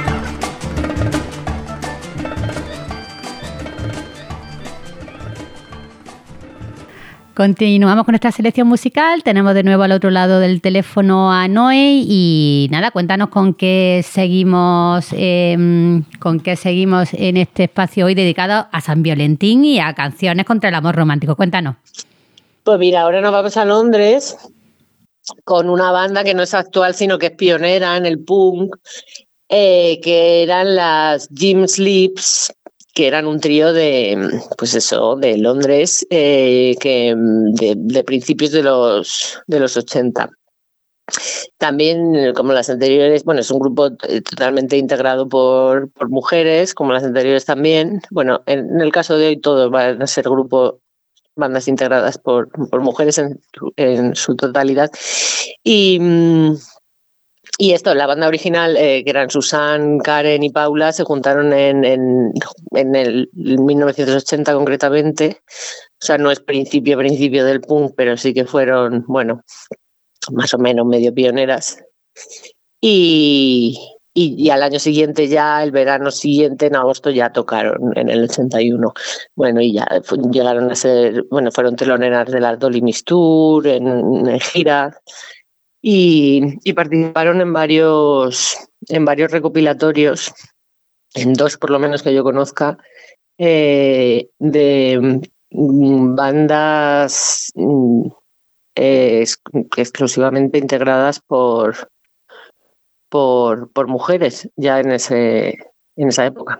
Continuamos con esta selección musical. Tenemos de nuevo al otro lado del teléfono a Noé y nada, cuéntanos con qué seguimos, eh, con qué seguimos en este espacio hoy dedicado a San Valentín y a canciones contra el amor romántico. Cuéntanos. Pues mira, ahora nos vamos a Londres con una banda que no es actual, sino que es pionera en el punk, eh, que eran las Jim Sleeps, que eran un trío de, pues eso, de Londres, eh, que de, de principios de los, de los ochenta. También, como las anteriores, bueno, es un grupo totalmente integrado por, por mujeres, como las anteriores también. Bueno, en, en el caso de hoy todos van a ser grupos, bandas integradas por, por mujeres en, en su totalidad. Y, y esto, la banda original, eh, que eran Susan, Karen y Paula, se juntaron en, en, en el mil novecientos ochenta concretamente. O sea, no es principio, principio del punk, pero sí que fueron, bueno, más o menos medio pioneras. Y... Y, y al año siguiente ya, el verano siguiente, en agosto, ya tocaron en el ochenta y uno. Bueno, y ya fue, llegaron a ser, bueno, fueron teloneras de la Dolly Miss Tour, en, en gira, y, y participaron en varios, en varios recopilatorios, en dos por lo menos que yo conozca, eh, de bandas eh, exclusivamente integradas por... Por, por mujeres ya en, ese, en esa época.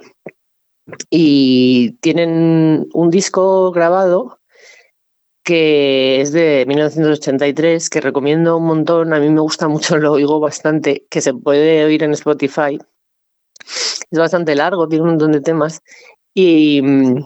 Y tienen un disco grabado que es de mil novecientos ochenta y tres, que recomiendo un montón, a mí me gusta mucho, lo oigo bastante, que se puede oír en Spotify. Es bastante largo, tiene un montón de temas. Y,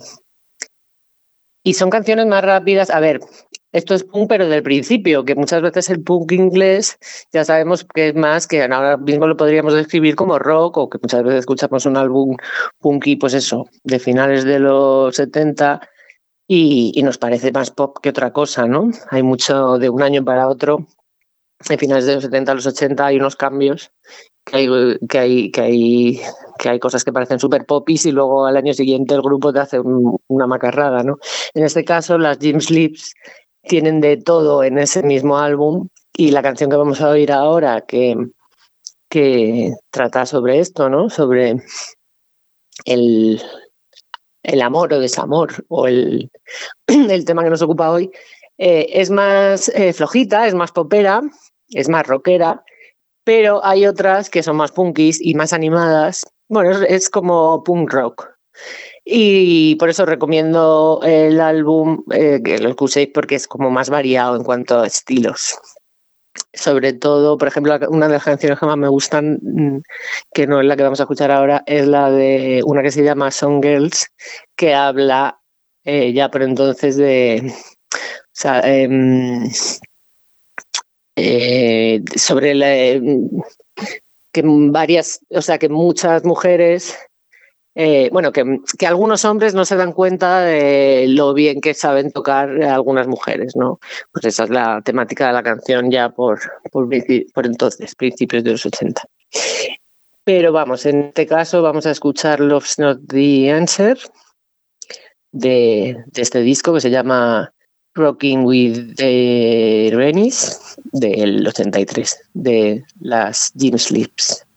y son canciones más rápidas. A ver, esto es punk, pero del principio, que muchas veces el punk inglés ya sabemos que es más, que ahora mismo lo podríamos describir como rock, o que muchas veces escuchamos un álbum punky, pues eso, de finales de los setenta, y, y nos parece más pop que otra cosa, ¿no? Hay mucho de un año para otro, de finales de los setenta a los ochenta hay unos cambios, que hay, que hay, que hay, que hay cosas que parecen súper popis y luego al año siguiente el grupo te hace un, una macarrada, ¿no? En este caso, las Jim Sleeps tienen de todo en ese mismo álbum, y la canción que vamos a oír ahora que, que trata sobre esto, ¿no? Sobre el, el amor o desamor, o el, el tema que nos ocupa hoy, eh, es más eh, flojita, es más popera, es más rockera, pero hay otras que son más punkis y más animadas. Bueno, es, es como punk rock. Y por eso recomiendo el álbum, eh, que lo escuchéis, porque es como más variado en cuanto a estilos. Sobre todo, por ejemplo, una de las canciones que más me gustan, que no es la que vamos a escuchar ahora, es la de una que se llama Song Girls, que habla eh, ya por entonces de... O sea, eh, eh, sobre la, eh, que varias, o sea, que muchas mujeres Eh, bueno, que, que algunos hombres no se dan cuenta de lo bien que saben tocar algunas mujeres, ¿no? Pues esa es la temática de la canción ya por, por, por entonces, principios de los ochenta. Pero vamos, en este caso vamos a escuchar Love's Not the Answer de, de este disco que se llama Rocking with the Rennies del ochenta y tres, de las Gym Slips.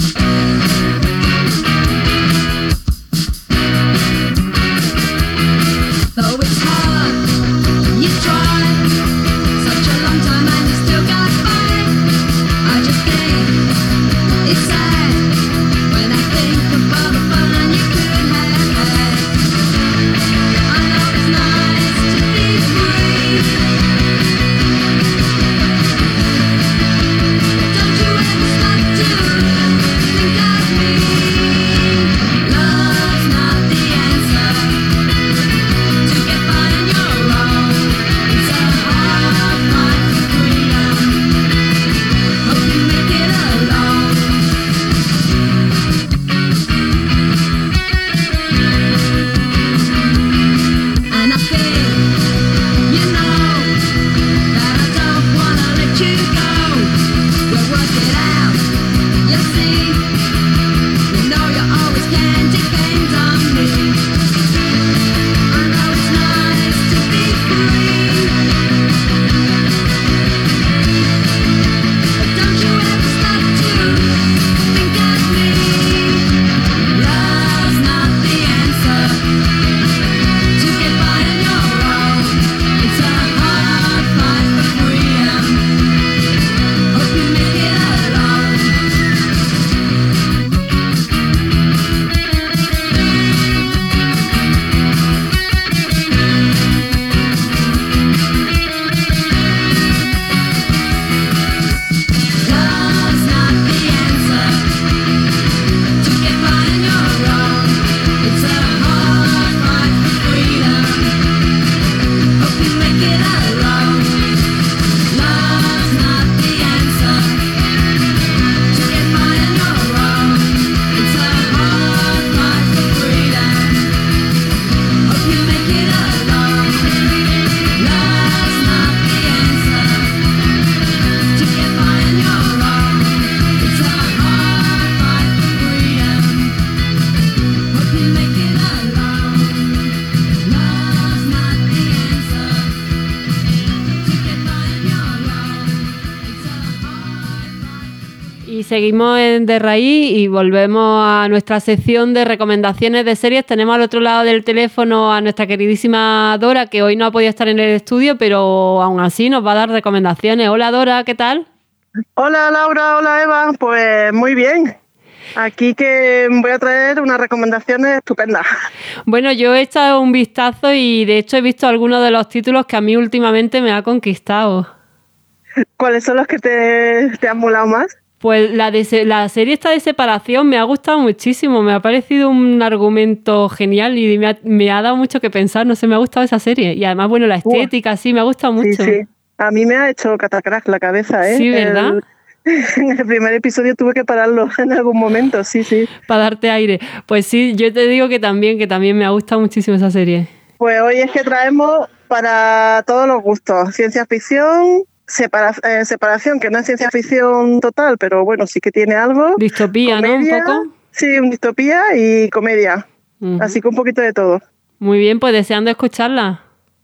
Seguimos en De Raíz y volvemos a nuestra sección de recomendaciones de series. Tenemos al otro lado del teléfono a nuestra queridísima Dora, que hoy no ha podido estar en el estudio, pero aún así nos va a dar recomendaciones. Hola Dora, ¿qué tal? Hola Laura, hola Eva, pues muy bien. Aquí que voy a traer unas recomendaciones estupendas. Bueno, yo he echado un vistazo y de hecho he visto algunos de los títulos que a mí últimamente me ha conquistado. ¿Cuáles son los que te, te han molado más? Pues la, de, la serie esta de Separación me ha gustado muchísimo, me ha parecido un argumento genial y me ha, me ha dado mucho que pensar, no sé, me ha gustado esa serie. Y además, bueno, la estética, uh, sí, me ha gustado mucho. Sí, sí. A mí me ha hecho catacrack la cabeza, ¿eh? Sí, ¿verdad? El, en el primer episodio tuve que pararlo en algún momento, sí, sí. Para darte aire. Pues sí, yo te digo que también, que también me ha gustado muchísimo esa serie. Pues hoy es que traemos para todos los gustos, ciencia ficción... Separa, eh, separación, que no es ciencia ficción total, pero bueno, sí que tiene algo. Distopía, comedia, ¿no? Un poco. Sí, distopía y comedia. Uh-huh. Así que un poquito de todo. Muy bien, pues deseando escucharla.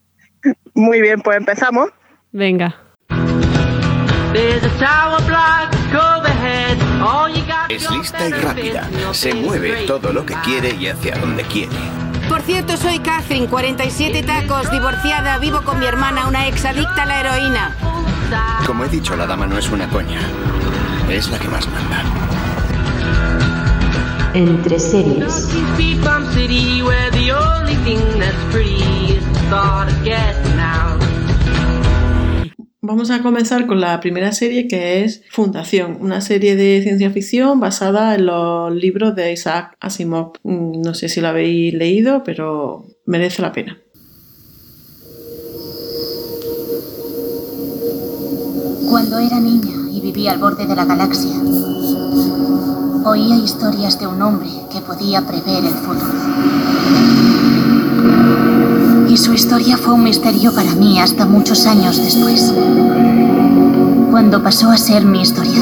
Muy bien, pues empezamos. Venga. Es lista y rápida. Se mueve todo lo que quiere y hacia donde quiere. Por cierto, soy Catherine, cuarenta y siete tacos, divorciada, vivo con mi hermana, una ex adicta a la heroína. Como he dicho, la dama no es una coña. Es la que más manda. Entre series. Vamos a comenzar con la primera serie, que es Fundación, una serie de ciencia ficción basada en los libros de Isaac Asimov. No sé si lo habéis leído, pero merece la pena. Cuando era niña y vivía al borde de la galaxia, Oía historias de un hombre que podía prever el futuro. Y su historia fue un misterio para mí hasta muchos años después, cuando pasó a ser mi historia.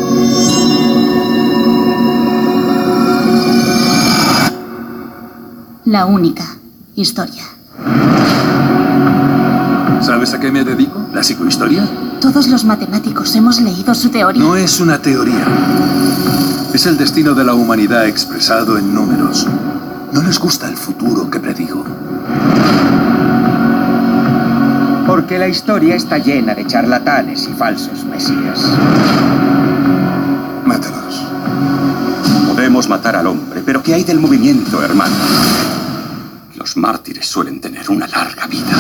La única historia. ¿Sabes a qué me dedico? ¿La psicohistoria? Todos los matemáticos hemos leído su teoría. No es una teoría. Es el destino de la humanidad expresado en números. No les gusta el futuro que predigo. Porque la historia está llena de charlatanes y falsos mesías. Mátalos. Podemos matar al hombre, pero ¿qué hay del movimiento, hermano? Los mártires suelen tener una larga vida.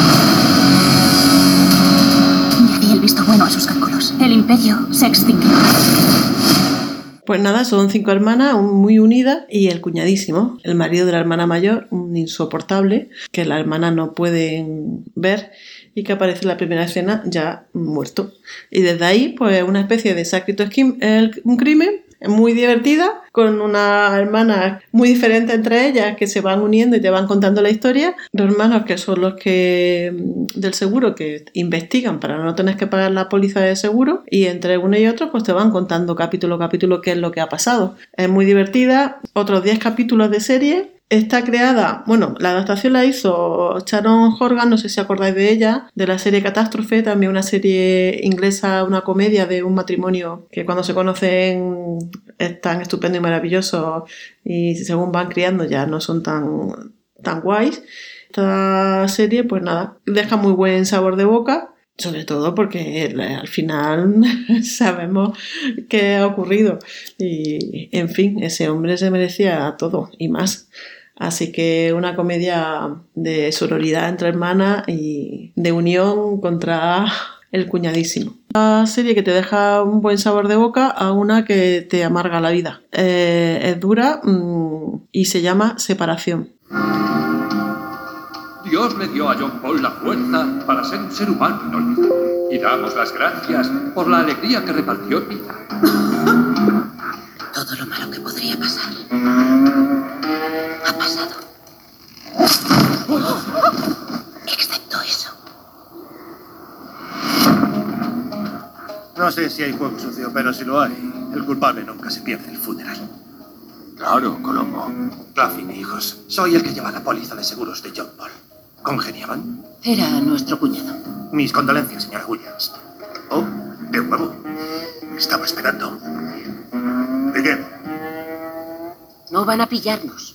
Le di el visto bueno a sus cálculos. El imperio se extinguió. Pues nada, son cinco hermanas muy unidas y el cuñadísimo, el marido de la hermana mayor, un insoportable, que las hermanas no pueden ver y que aparece en la primera escena ya muerto. Y desde ahí, pues una especie de Sacred Scheme, un crimen muy divertida, con una hermana muy diferente entre ellas que se van uniendo y te van contando la historia. Dos hermanos que son los que del seguro que investigan para no tener que pagar la póliza de seguro, y entre uno y otro pues te van contando capítulo a capítulo qué es lo que ha pasado. Es muy divertida. Otros diez capítulos de serie. Está creada, bueno, la adaptación la hizo Sharon Horgan, no sé si acordáis de ella, de la serie Catástrofe, también una serie inglesa, una comedia de un matrimonio que cuando se conocen es tan estupendo y maravilloso y según van criando ya no son tan, tan guays. Esta serie, pues nada, deja muy buen sabor de boca, sobre todo porque al final sabemos qué ha ocurrido y, en fin, ese hombre se merecía todo y más. Así que una comedia de sororidad entre hermanas y de unión contra el cuñadísimo. Una serie que te deja un buen sabor de boca a una que te amarga la vida. Eh, es dura mmm, y se llama Separación. Dios le dio a John Paul la fuerza para ser un ser humano y damos las gracias por la alegría que repartió en vida. Todo lo malo que podría pasar ha pasado. Excepto eso. No sé si hay juego sucio, pero si lo hay, el culpable nunca se pierde el funeral. Claro, Colombo. Claffin, hijos. Soy el que lleva la póliza de seguros de John Paul. ¿Congeniaban? Era nuestro cuñado. Mis condolencias, señora Williams. Oh, de nuevo. Estaba esperando. ¿De qué? No van a pillarnos.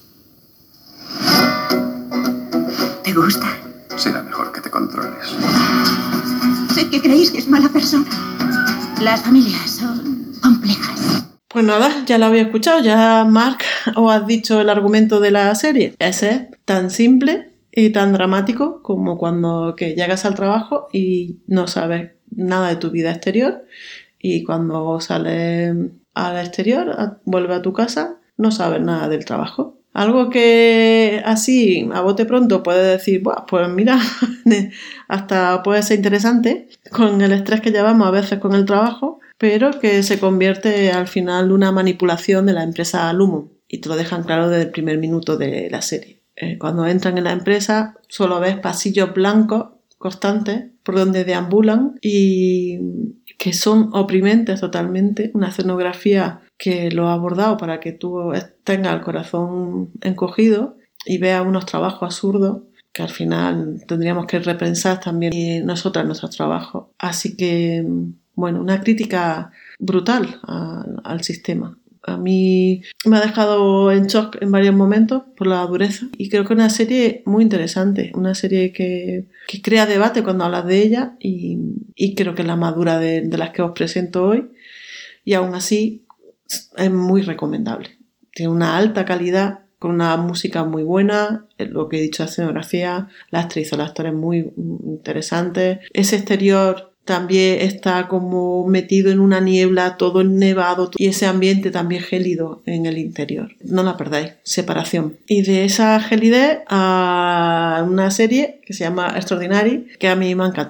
¿Te gusta? Será mejor que te controles. Sé que creéis que es mala persona. Las familias son complejas. Pues nada, ya lo había escuchado, ya Mark os ha dicho el argumento de la serie. Ese es tan simple y tan dramático como cuando que llegas al trabajo y no sabes nada de tu vida exterior y cuando sales al exterior, a, vuelves a tu casa, no sabes nada del trabajo. Algo que así, a bote pronto, puedes decir, pues mira, hasta puede ser interesante con el estrés que llevamos a veces con el trabajo, pero que se convierte al final en una manipulación de la empresa Lumon. Y te lo dejan claro desde el primer minuto de la serie. Eh, cuando entran en la empresa solo ves pasillos blancos constantes por donde deambulan y que son oprimentes totalmente. Una escenografía que lo ha abordado para que tú tengas el corazón encogido y veas unos trabajos absurdos que al final tendríamos que repensar también nosotras nuestros trabajos. Así que, bueno, una crítica brutal a, al sistema. A mí me ha dejado en shock en varios momentos por la dureza y creo que es una serie muy interesante, una serie que, que crea debate cuando hablas de ella y, y creo que es la más dura de, de las que os presento hoy y aún así es muy recomendable. Tiene una alta calidad con una música muy buena, lo que he dicho de escenografía, la actriz o el actor es muy interesante. Ese exterior también está como metido en una niebla, todo nevado y ese ambiente también gélido en el interior. No la perdáis, Separación. Y de esa gelidez a una serie que se llama Extraordinary, que a mí me ha encantado.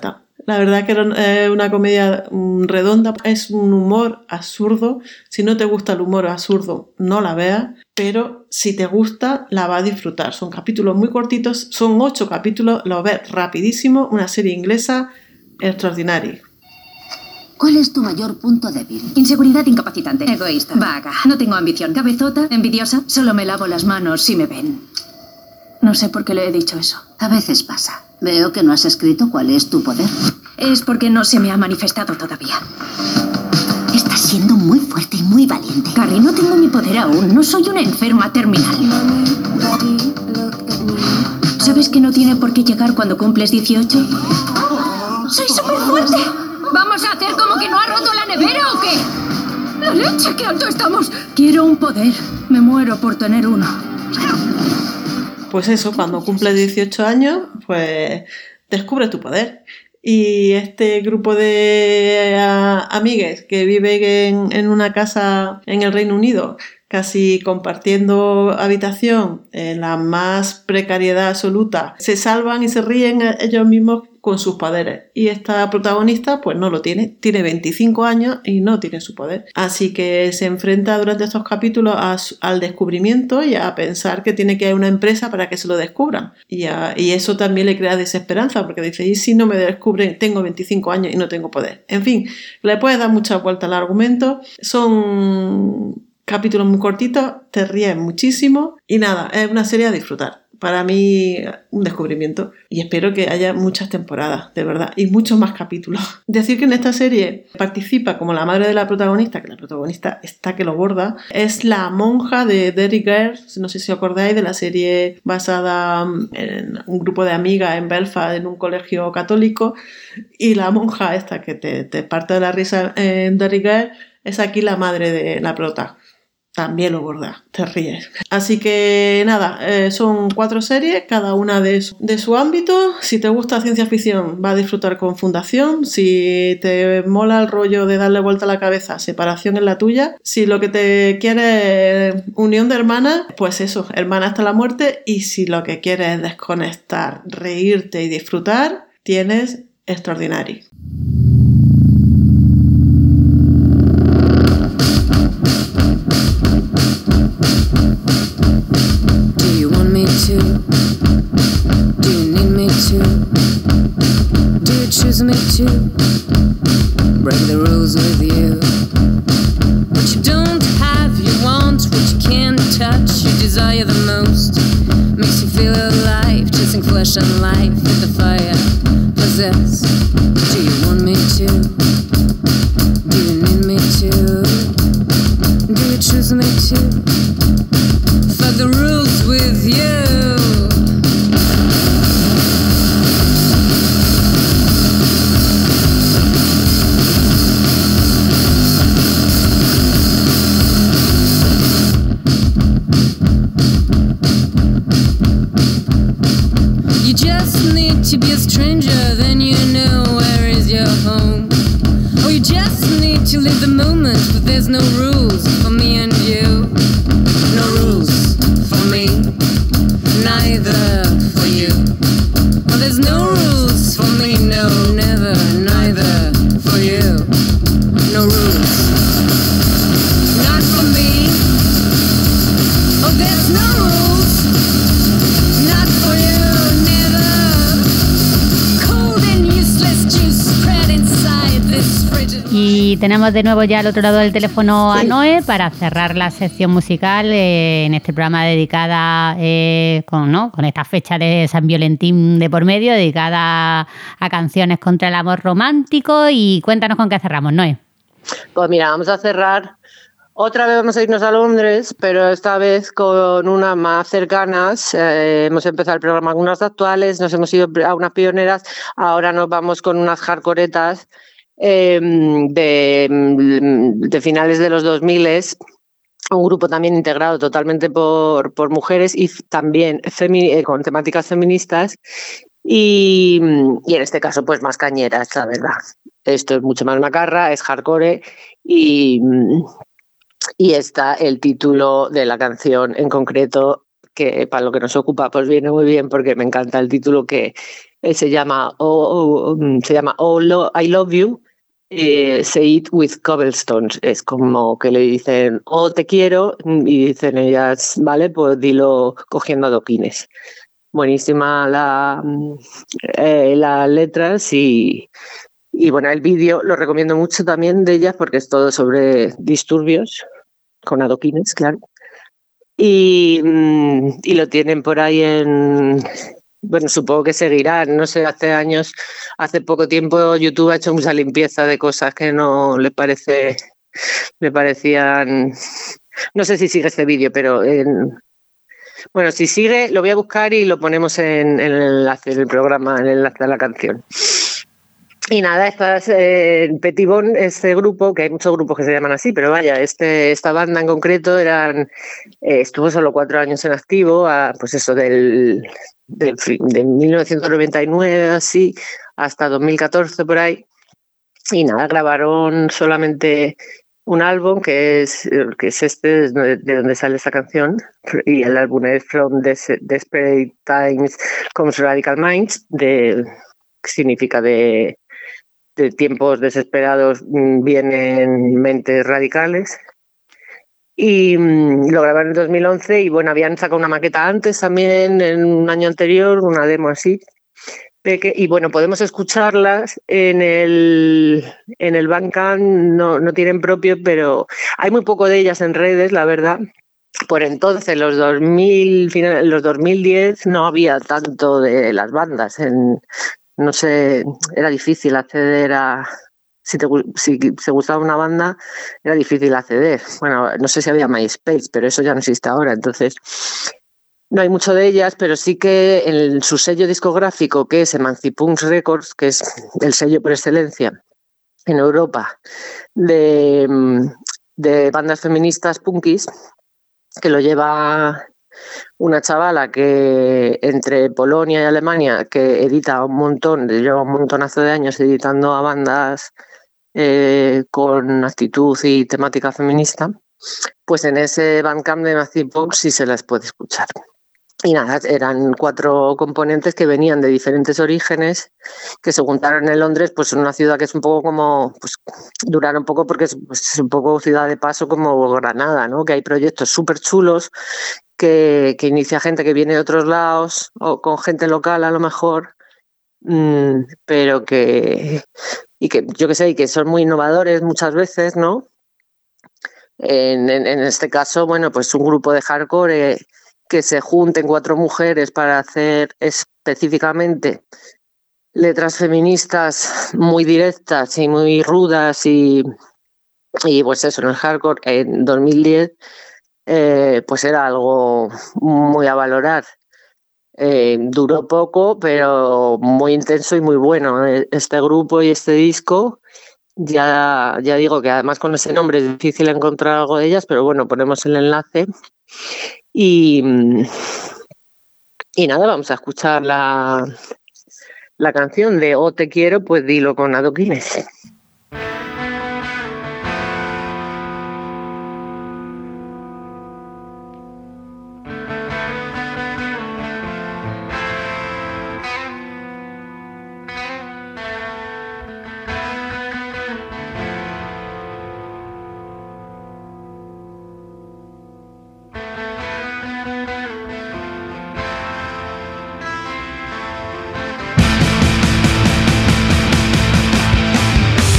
La verdad que es una comedia redonda, es un humor absurdo. Si no te gusta el humor absurdo, no la veas, pero si te gusta, la vas a disfrutar. Son capítulos muy cortitos, son ocho capítulos, lo ves rapidísimo, una serie inglesa extraordinaria. ¿Cuál es tu mayor punto débil? Inseguridad incapacitante. Egoísta. Vaga. No tengo ambición. Cabezota. Envidiosa. Solo me lavo las manos si me ven. No sé por qué le he dicho eso. A veces pasa. Veo que no has escrito cuál es tu poder. Es porque no se me ha manifestado todavía. Estás siendo muy fuerte y muy valiente. Carrie, no tengo mi poder aún. No soy una enferma terminal. ¿Sabes que no tiene por qué llegar cuando cumples dieciocho? ¡Soy súper fuerte! ¿Vamos a hacer como que no ha roto la nevera o qué? ¡La leche, qué alto estamos! Quiero un poder. Me muero por tener uno. Pues eso, cuando cumples dieciocho años, pues descubre tu poder. Y este grupo de uh, amigues que viven en, en una casa en el Reino Unido, casi compartiendo habitación en la más precariedad absoluta, se salvan y se ríen ellos mismos con sus poderes. Y esta protagonista pues no lo tiene, tiene veinticinco años y no tiene su poder. Así que se enfrenta durante estos capítulos a, al descubrimiento y a pensar que tiene que haber una empresa para que se lo descubran. Y, a, y eso también le crea desesperanza, porque dice, ¿y si no me descubren? Tengo veinticinco años y no tengo poder. En fin, le puedes dar mucha vuelta al argumento. Son capítulos muy cortitos, te ríes muchísimo y nada, es una serie a disfrutar. Para mí, un descubrimiento. Y espero que haya muchas temporadas, de verdad, y muchos más capítulos. Decir que en esta serie participa como la madre de la protagonista, que la protagonista está que lo borda, es la monja de Derry Girls, no sé si os acordáis de la serie basada en un grupo de amigas en Belfast, en un colegio católico, y la monja esta que te, te parte de la risa en Derry Girls es aquí la madre de la prota. También lo borda, te ríes. Así que nada, eh, son cuatro series, cada una de su, de su ámbito. Si te gusta ciencia ficción, vas a disfrutar con Fundación. Si te mola el rollo de darle vuelta a la cabeza, Separación es la tuya. Si lo que te quieres es unión de hermanas, pues eso, Hermanas hasta la muerte. Y si lo que quieres es desconectar, reírte y disfrutar, tienes Extraordinary. To? Do you need me to? Do you choose me to break the rules with you? What you don't have, you want. What you can't touch, you desire the most. Makes you feel alive, chasing flesh and life with the fire. Possess. Do you want me to? Do you need me to? Do you choose me to? Fuck the rules with you. You just need to be a stranger, then you know where is your home. Or you just need to live the moment, but there's no rules for me and you. No rules for me, neither for you. Well, there's no rules for me, no, never, neither for you. No rules, not for me. Oh, there's no rules, not for you, never. Cold and useless juice spread inside this frigid. Y tenemos de nuevo ya al otro lado del teléfono a Noé para cerrar la sección musical eh, en este programa dedicada eh, con, ¿no? con esta fecha de San Valentín de por medio, dedicada a canciones contra el amor romántico. Y cuéntanos con qué cerramos, Noé. Pues mira, vamos a cerrar. Otra vez vamos a irnos a Londres, pero esta vez con unas más cercanas. Eh, hemos empezado el programa con unas actuales, nos hemos ido a unas pioneras, ahora nos vamos con unas hardcoretas eh, de, de finales de los dos mil, un grupo también integrado totalmente por, por mujeres y también femi- con temáticas feministas y, y en este caso pues más cañeras, la verdad. Esto es mucho más macarra, es hardcore y... Y está el título de la canción en concreto, que para lo que nos ocupa pues viene muy bien porque me encanta el título, que eh, se llama oh, oh, se llama Oh Lo- I Love You, eh, Say It With Cobblestones. Es como que le dicen oh te quiero y dicen ellas, vale, pues dilo cogiendo adoquines. Buenísima la, eh, las letras y, y bueno, el vídeo lo recomiendo mucho también de ellas porque es todo sobre disturbios con adoquines, claro. Y, y lo tienen por ahí en... Bueno, supongo que seguirán, no sé, hace años, hace poco tiempo YouTube ha hecho mucha limpieza de cosas que no le parece, le parecían... No sé si sigue este vídeo, pero... En, bueno, si sigue, lo voy a buscar y lo ponemos en, en el enlace del programa, en el enlace de la canción. Y nada, estas, eh, Petitbon, este grupo, que hay muchos grupos que se llaman así, pero vaya, este, esta banda en concreto eran, eh, estuvo solo cuatro años en activo, a, pues eso, del, del de mil novecientos noventa y nueve así, hasta dos mil catorce por ahí. Y nada, grabaron solamente un álbum que es, que es este, de donde sale esta canción, y el álbum es From Des- Desperate Times Comes Radical Minds, de, que significa de... de tiempos desesperados vienen mentes radicales. Y mmm, lo grabaron en dos mil once y bueno, habían sacado una maqueta antes también, en un año anterior, una demo así. Y bueno, podemos escucharlas en el, en el Bandcamp, no, no tienen propio, pero hay muy poco de ellas en redes, la verdad. Por entonces, los dos mil, final, los dos mil diez, no había tanto de las bandas en... No sé, era difícil acceder a... Si te, si te gustaba una banda, era difícil acceder. Bueno, no sé si había MySpace, pero eso ya no existe ahora. Entonces, no hay mucho de ellas, pero sí que en su sello discográfico, que es Emancipunks Records, que es el sello por excelencia en Europa de, de bandas feministas punkis, que lo lleva... una chavala que entre Polonia y Alemania que edita un montón, lleva un montonazo de años editando a bandas eh, con actitud y temática feminista, pues en ese Bandcamp de Emancipunks sí se las puede escuchar. Y nada, eran cuatro componentes que venían de diferentes orígenes, que se juntaron en Londres, pues en una ciudad que es un poco como, pues duraron un poco porque es, pues, es un poco ciudad de paso como Granada, ¿no? Que hay proyectos súper chulos que, que inicia gente que viene de otros lados o con gente local a lo mejor, mmm, pero que, y que yo que sé, y que son muy innovadores muchas veces, ¿no? En, en, en este caso, bueno, pues un grupo de hardcore eh, que se junten cuatro mujeres para hacer específicamente letras feministas muy directas y muy rudas y, y pues eso, en el hardcore en dos mil diez eh, pues era algo muy a valorar. Eh, duró poco, pero muy intenso y muy bueno este grupo y este disco. Ya, ya digo que además con ese nombre es difícil encontrar algo de ellas, pero bueno, ponemos el enlace. Y, y nada, vamos a escuchar la, la canción de Oh te quiero, pues dilo con adoquines. Thank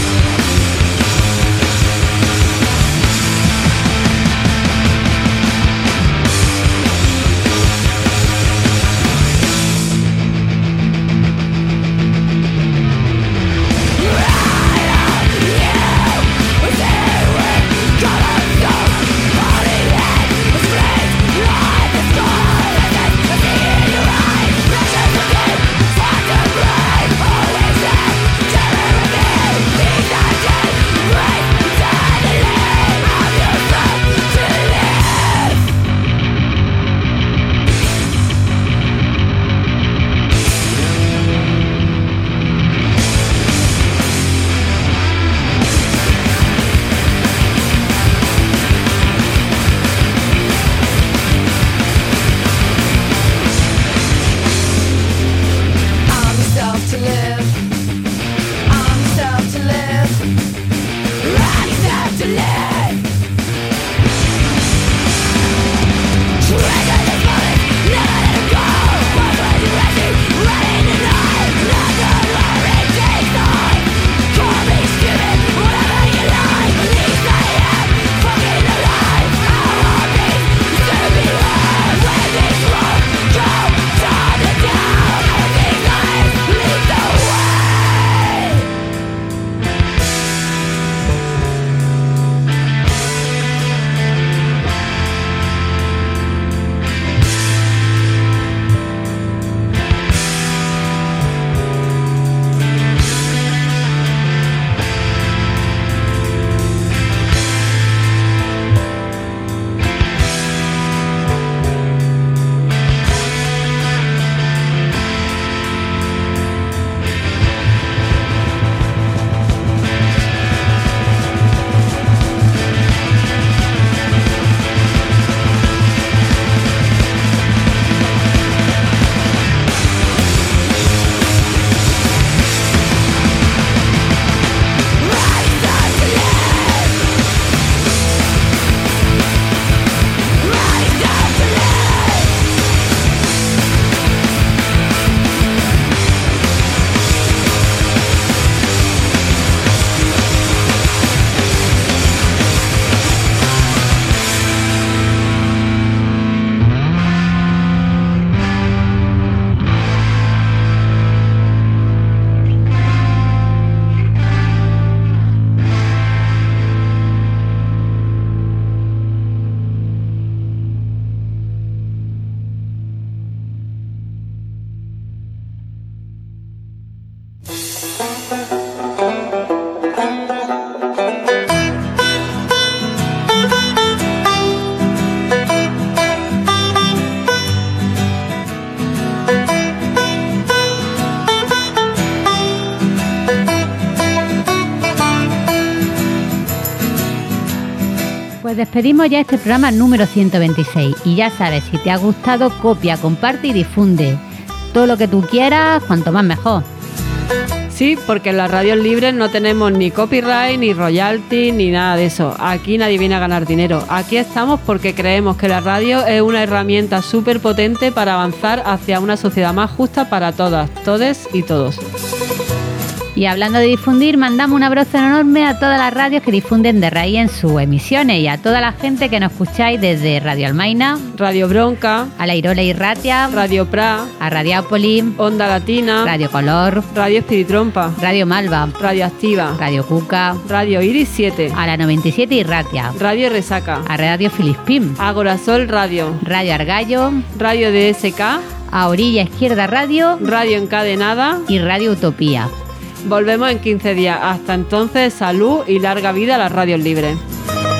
Pues despedimos ya este programa número ciento veintiséis y ya sabes, si te ha gustado, copia, comparte y difunde. Todo lo que tú quieras, cuanto más mejor. Sí, porque en las radios libres no tenemos ni copyright, ni royalty, ni nada de eso. Aquí nadie viene a ganar dinero. Aquí estamos porque creemos que la radio es una herramienta súper potente para avanzar hacia una sociedad más justa para todas, todes y todos. Y hablando de difundir, mandamos un abrazo enorme a todas las radios que difunden de Raíz en sus emisiones y a toda la gente que nos escucháis desde Radio Almaina, Radio Bronca, a la Irola y Ratia, Radio Pra, a Radiópolis, Onda Latina, Radio Color, Radio Espiritrompa, Radio Malva, Radio Activa, Radio Cuca, Radio Iris siete, a la noventa y siete y Ratia, Radio Resaca, a Radio Filispín, Agorasol Radio, Radio Argallo, Radio D S K, a Orilla Izquierda Radio, Radio Encadenada y Radio Utopía. Volvemos en quince días. Hasta entonces, salud y larga vida a las radios libres.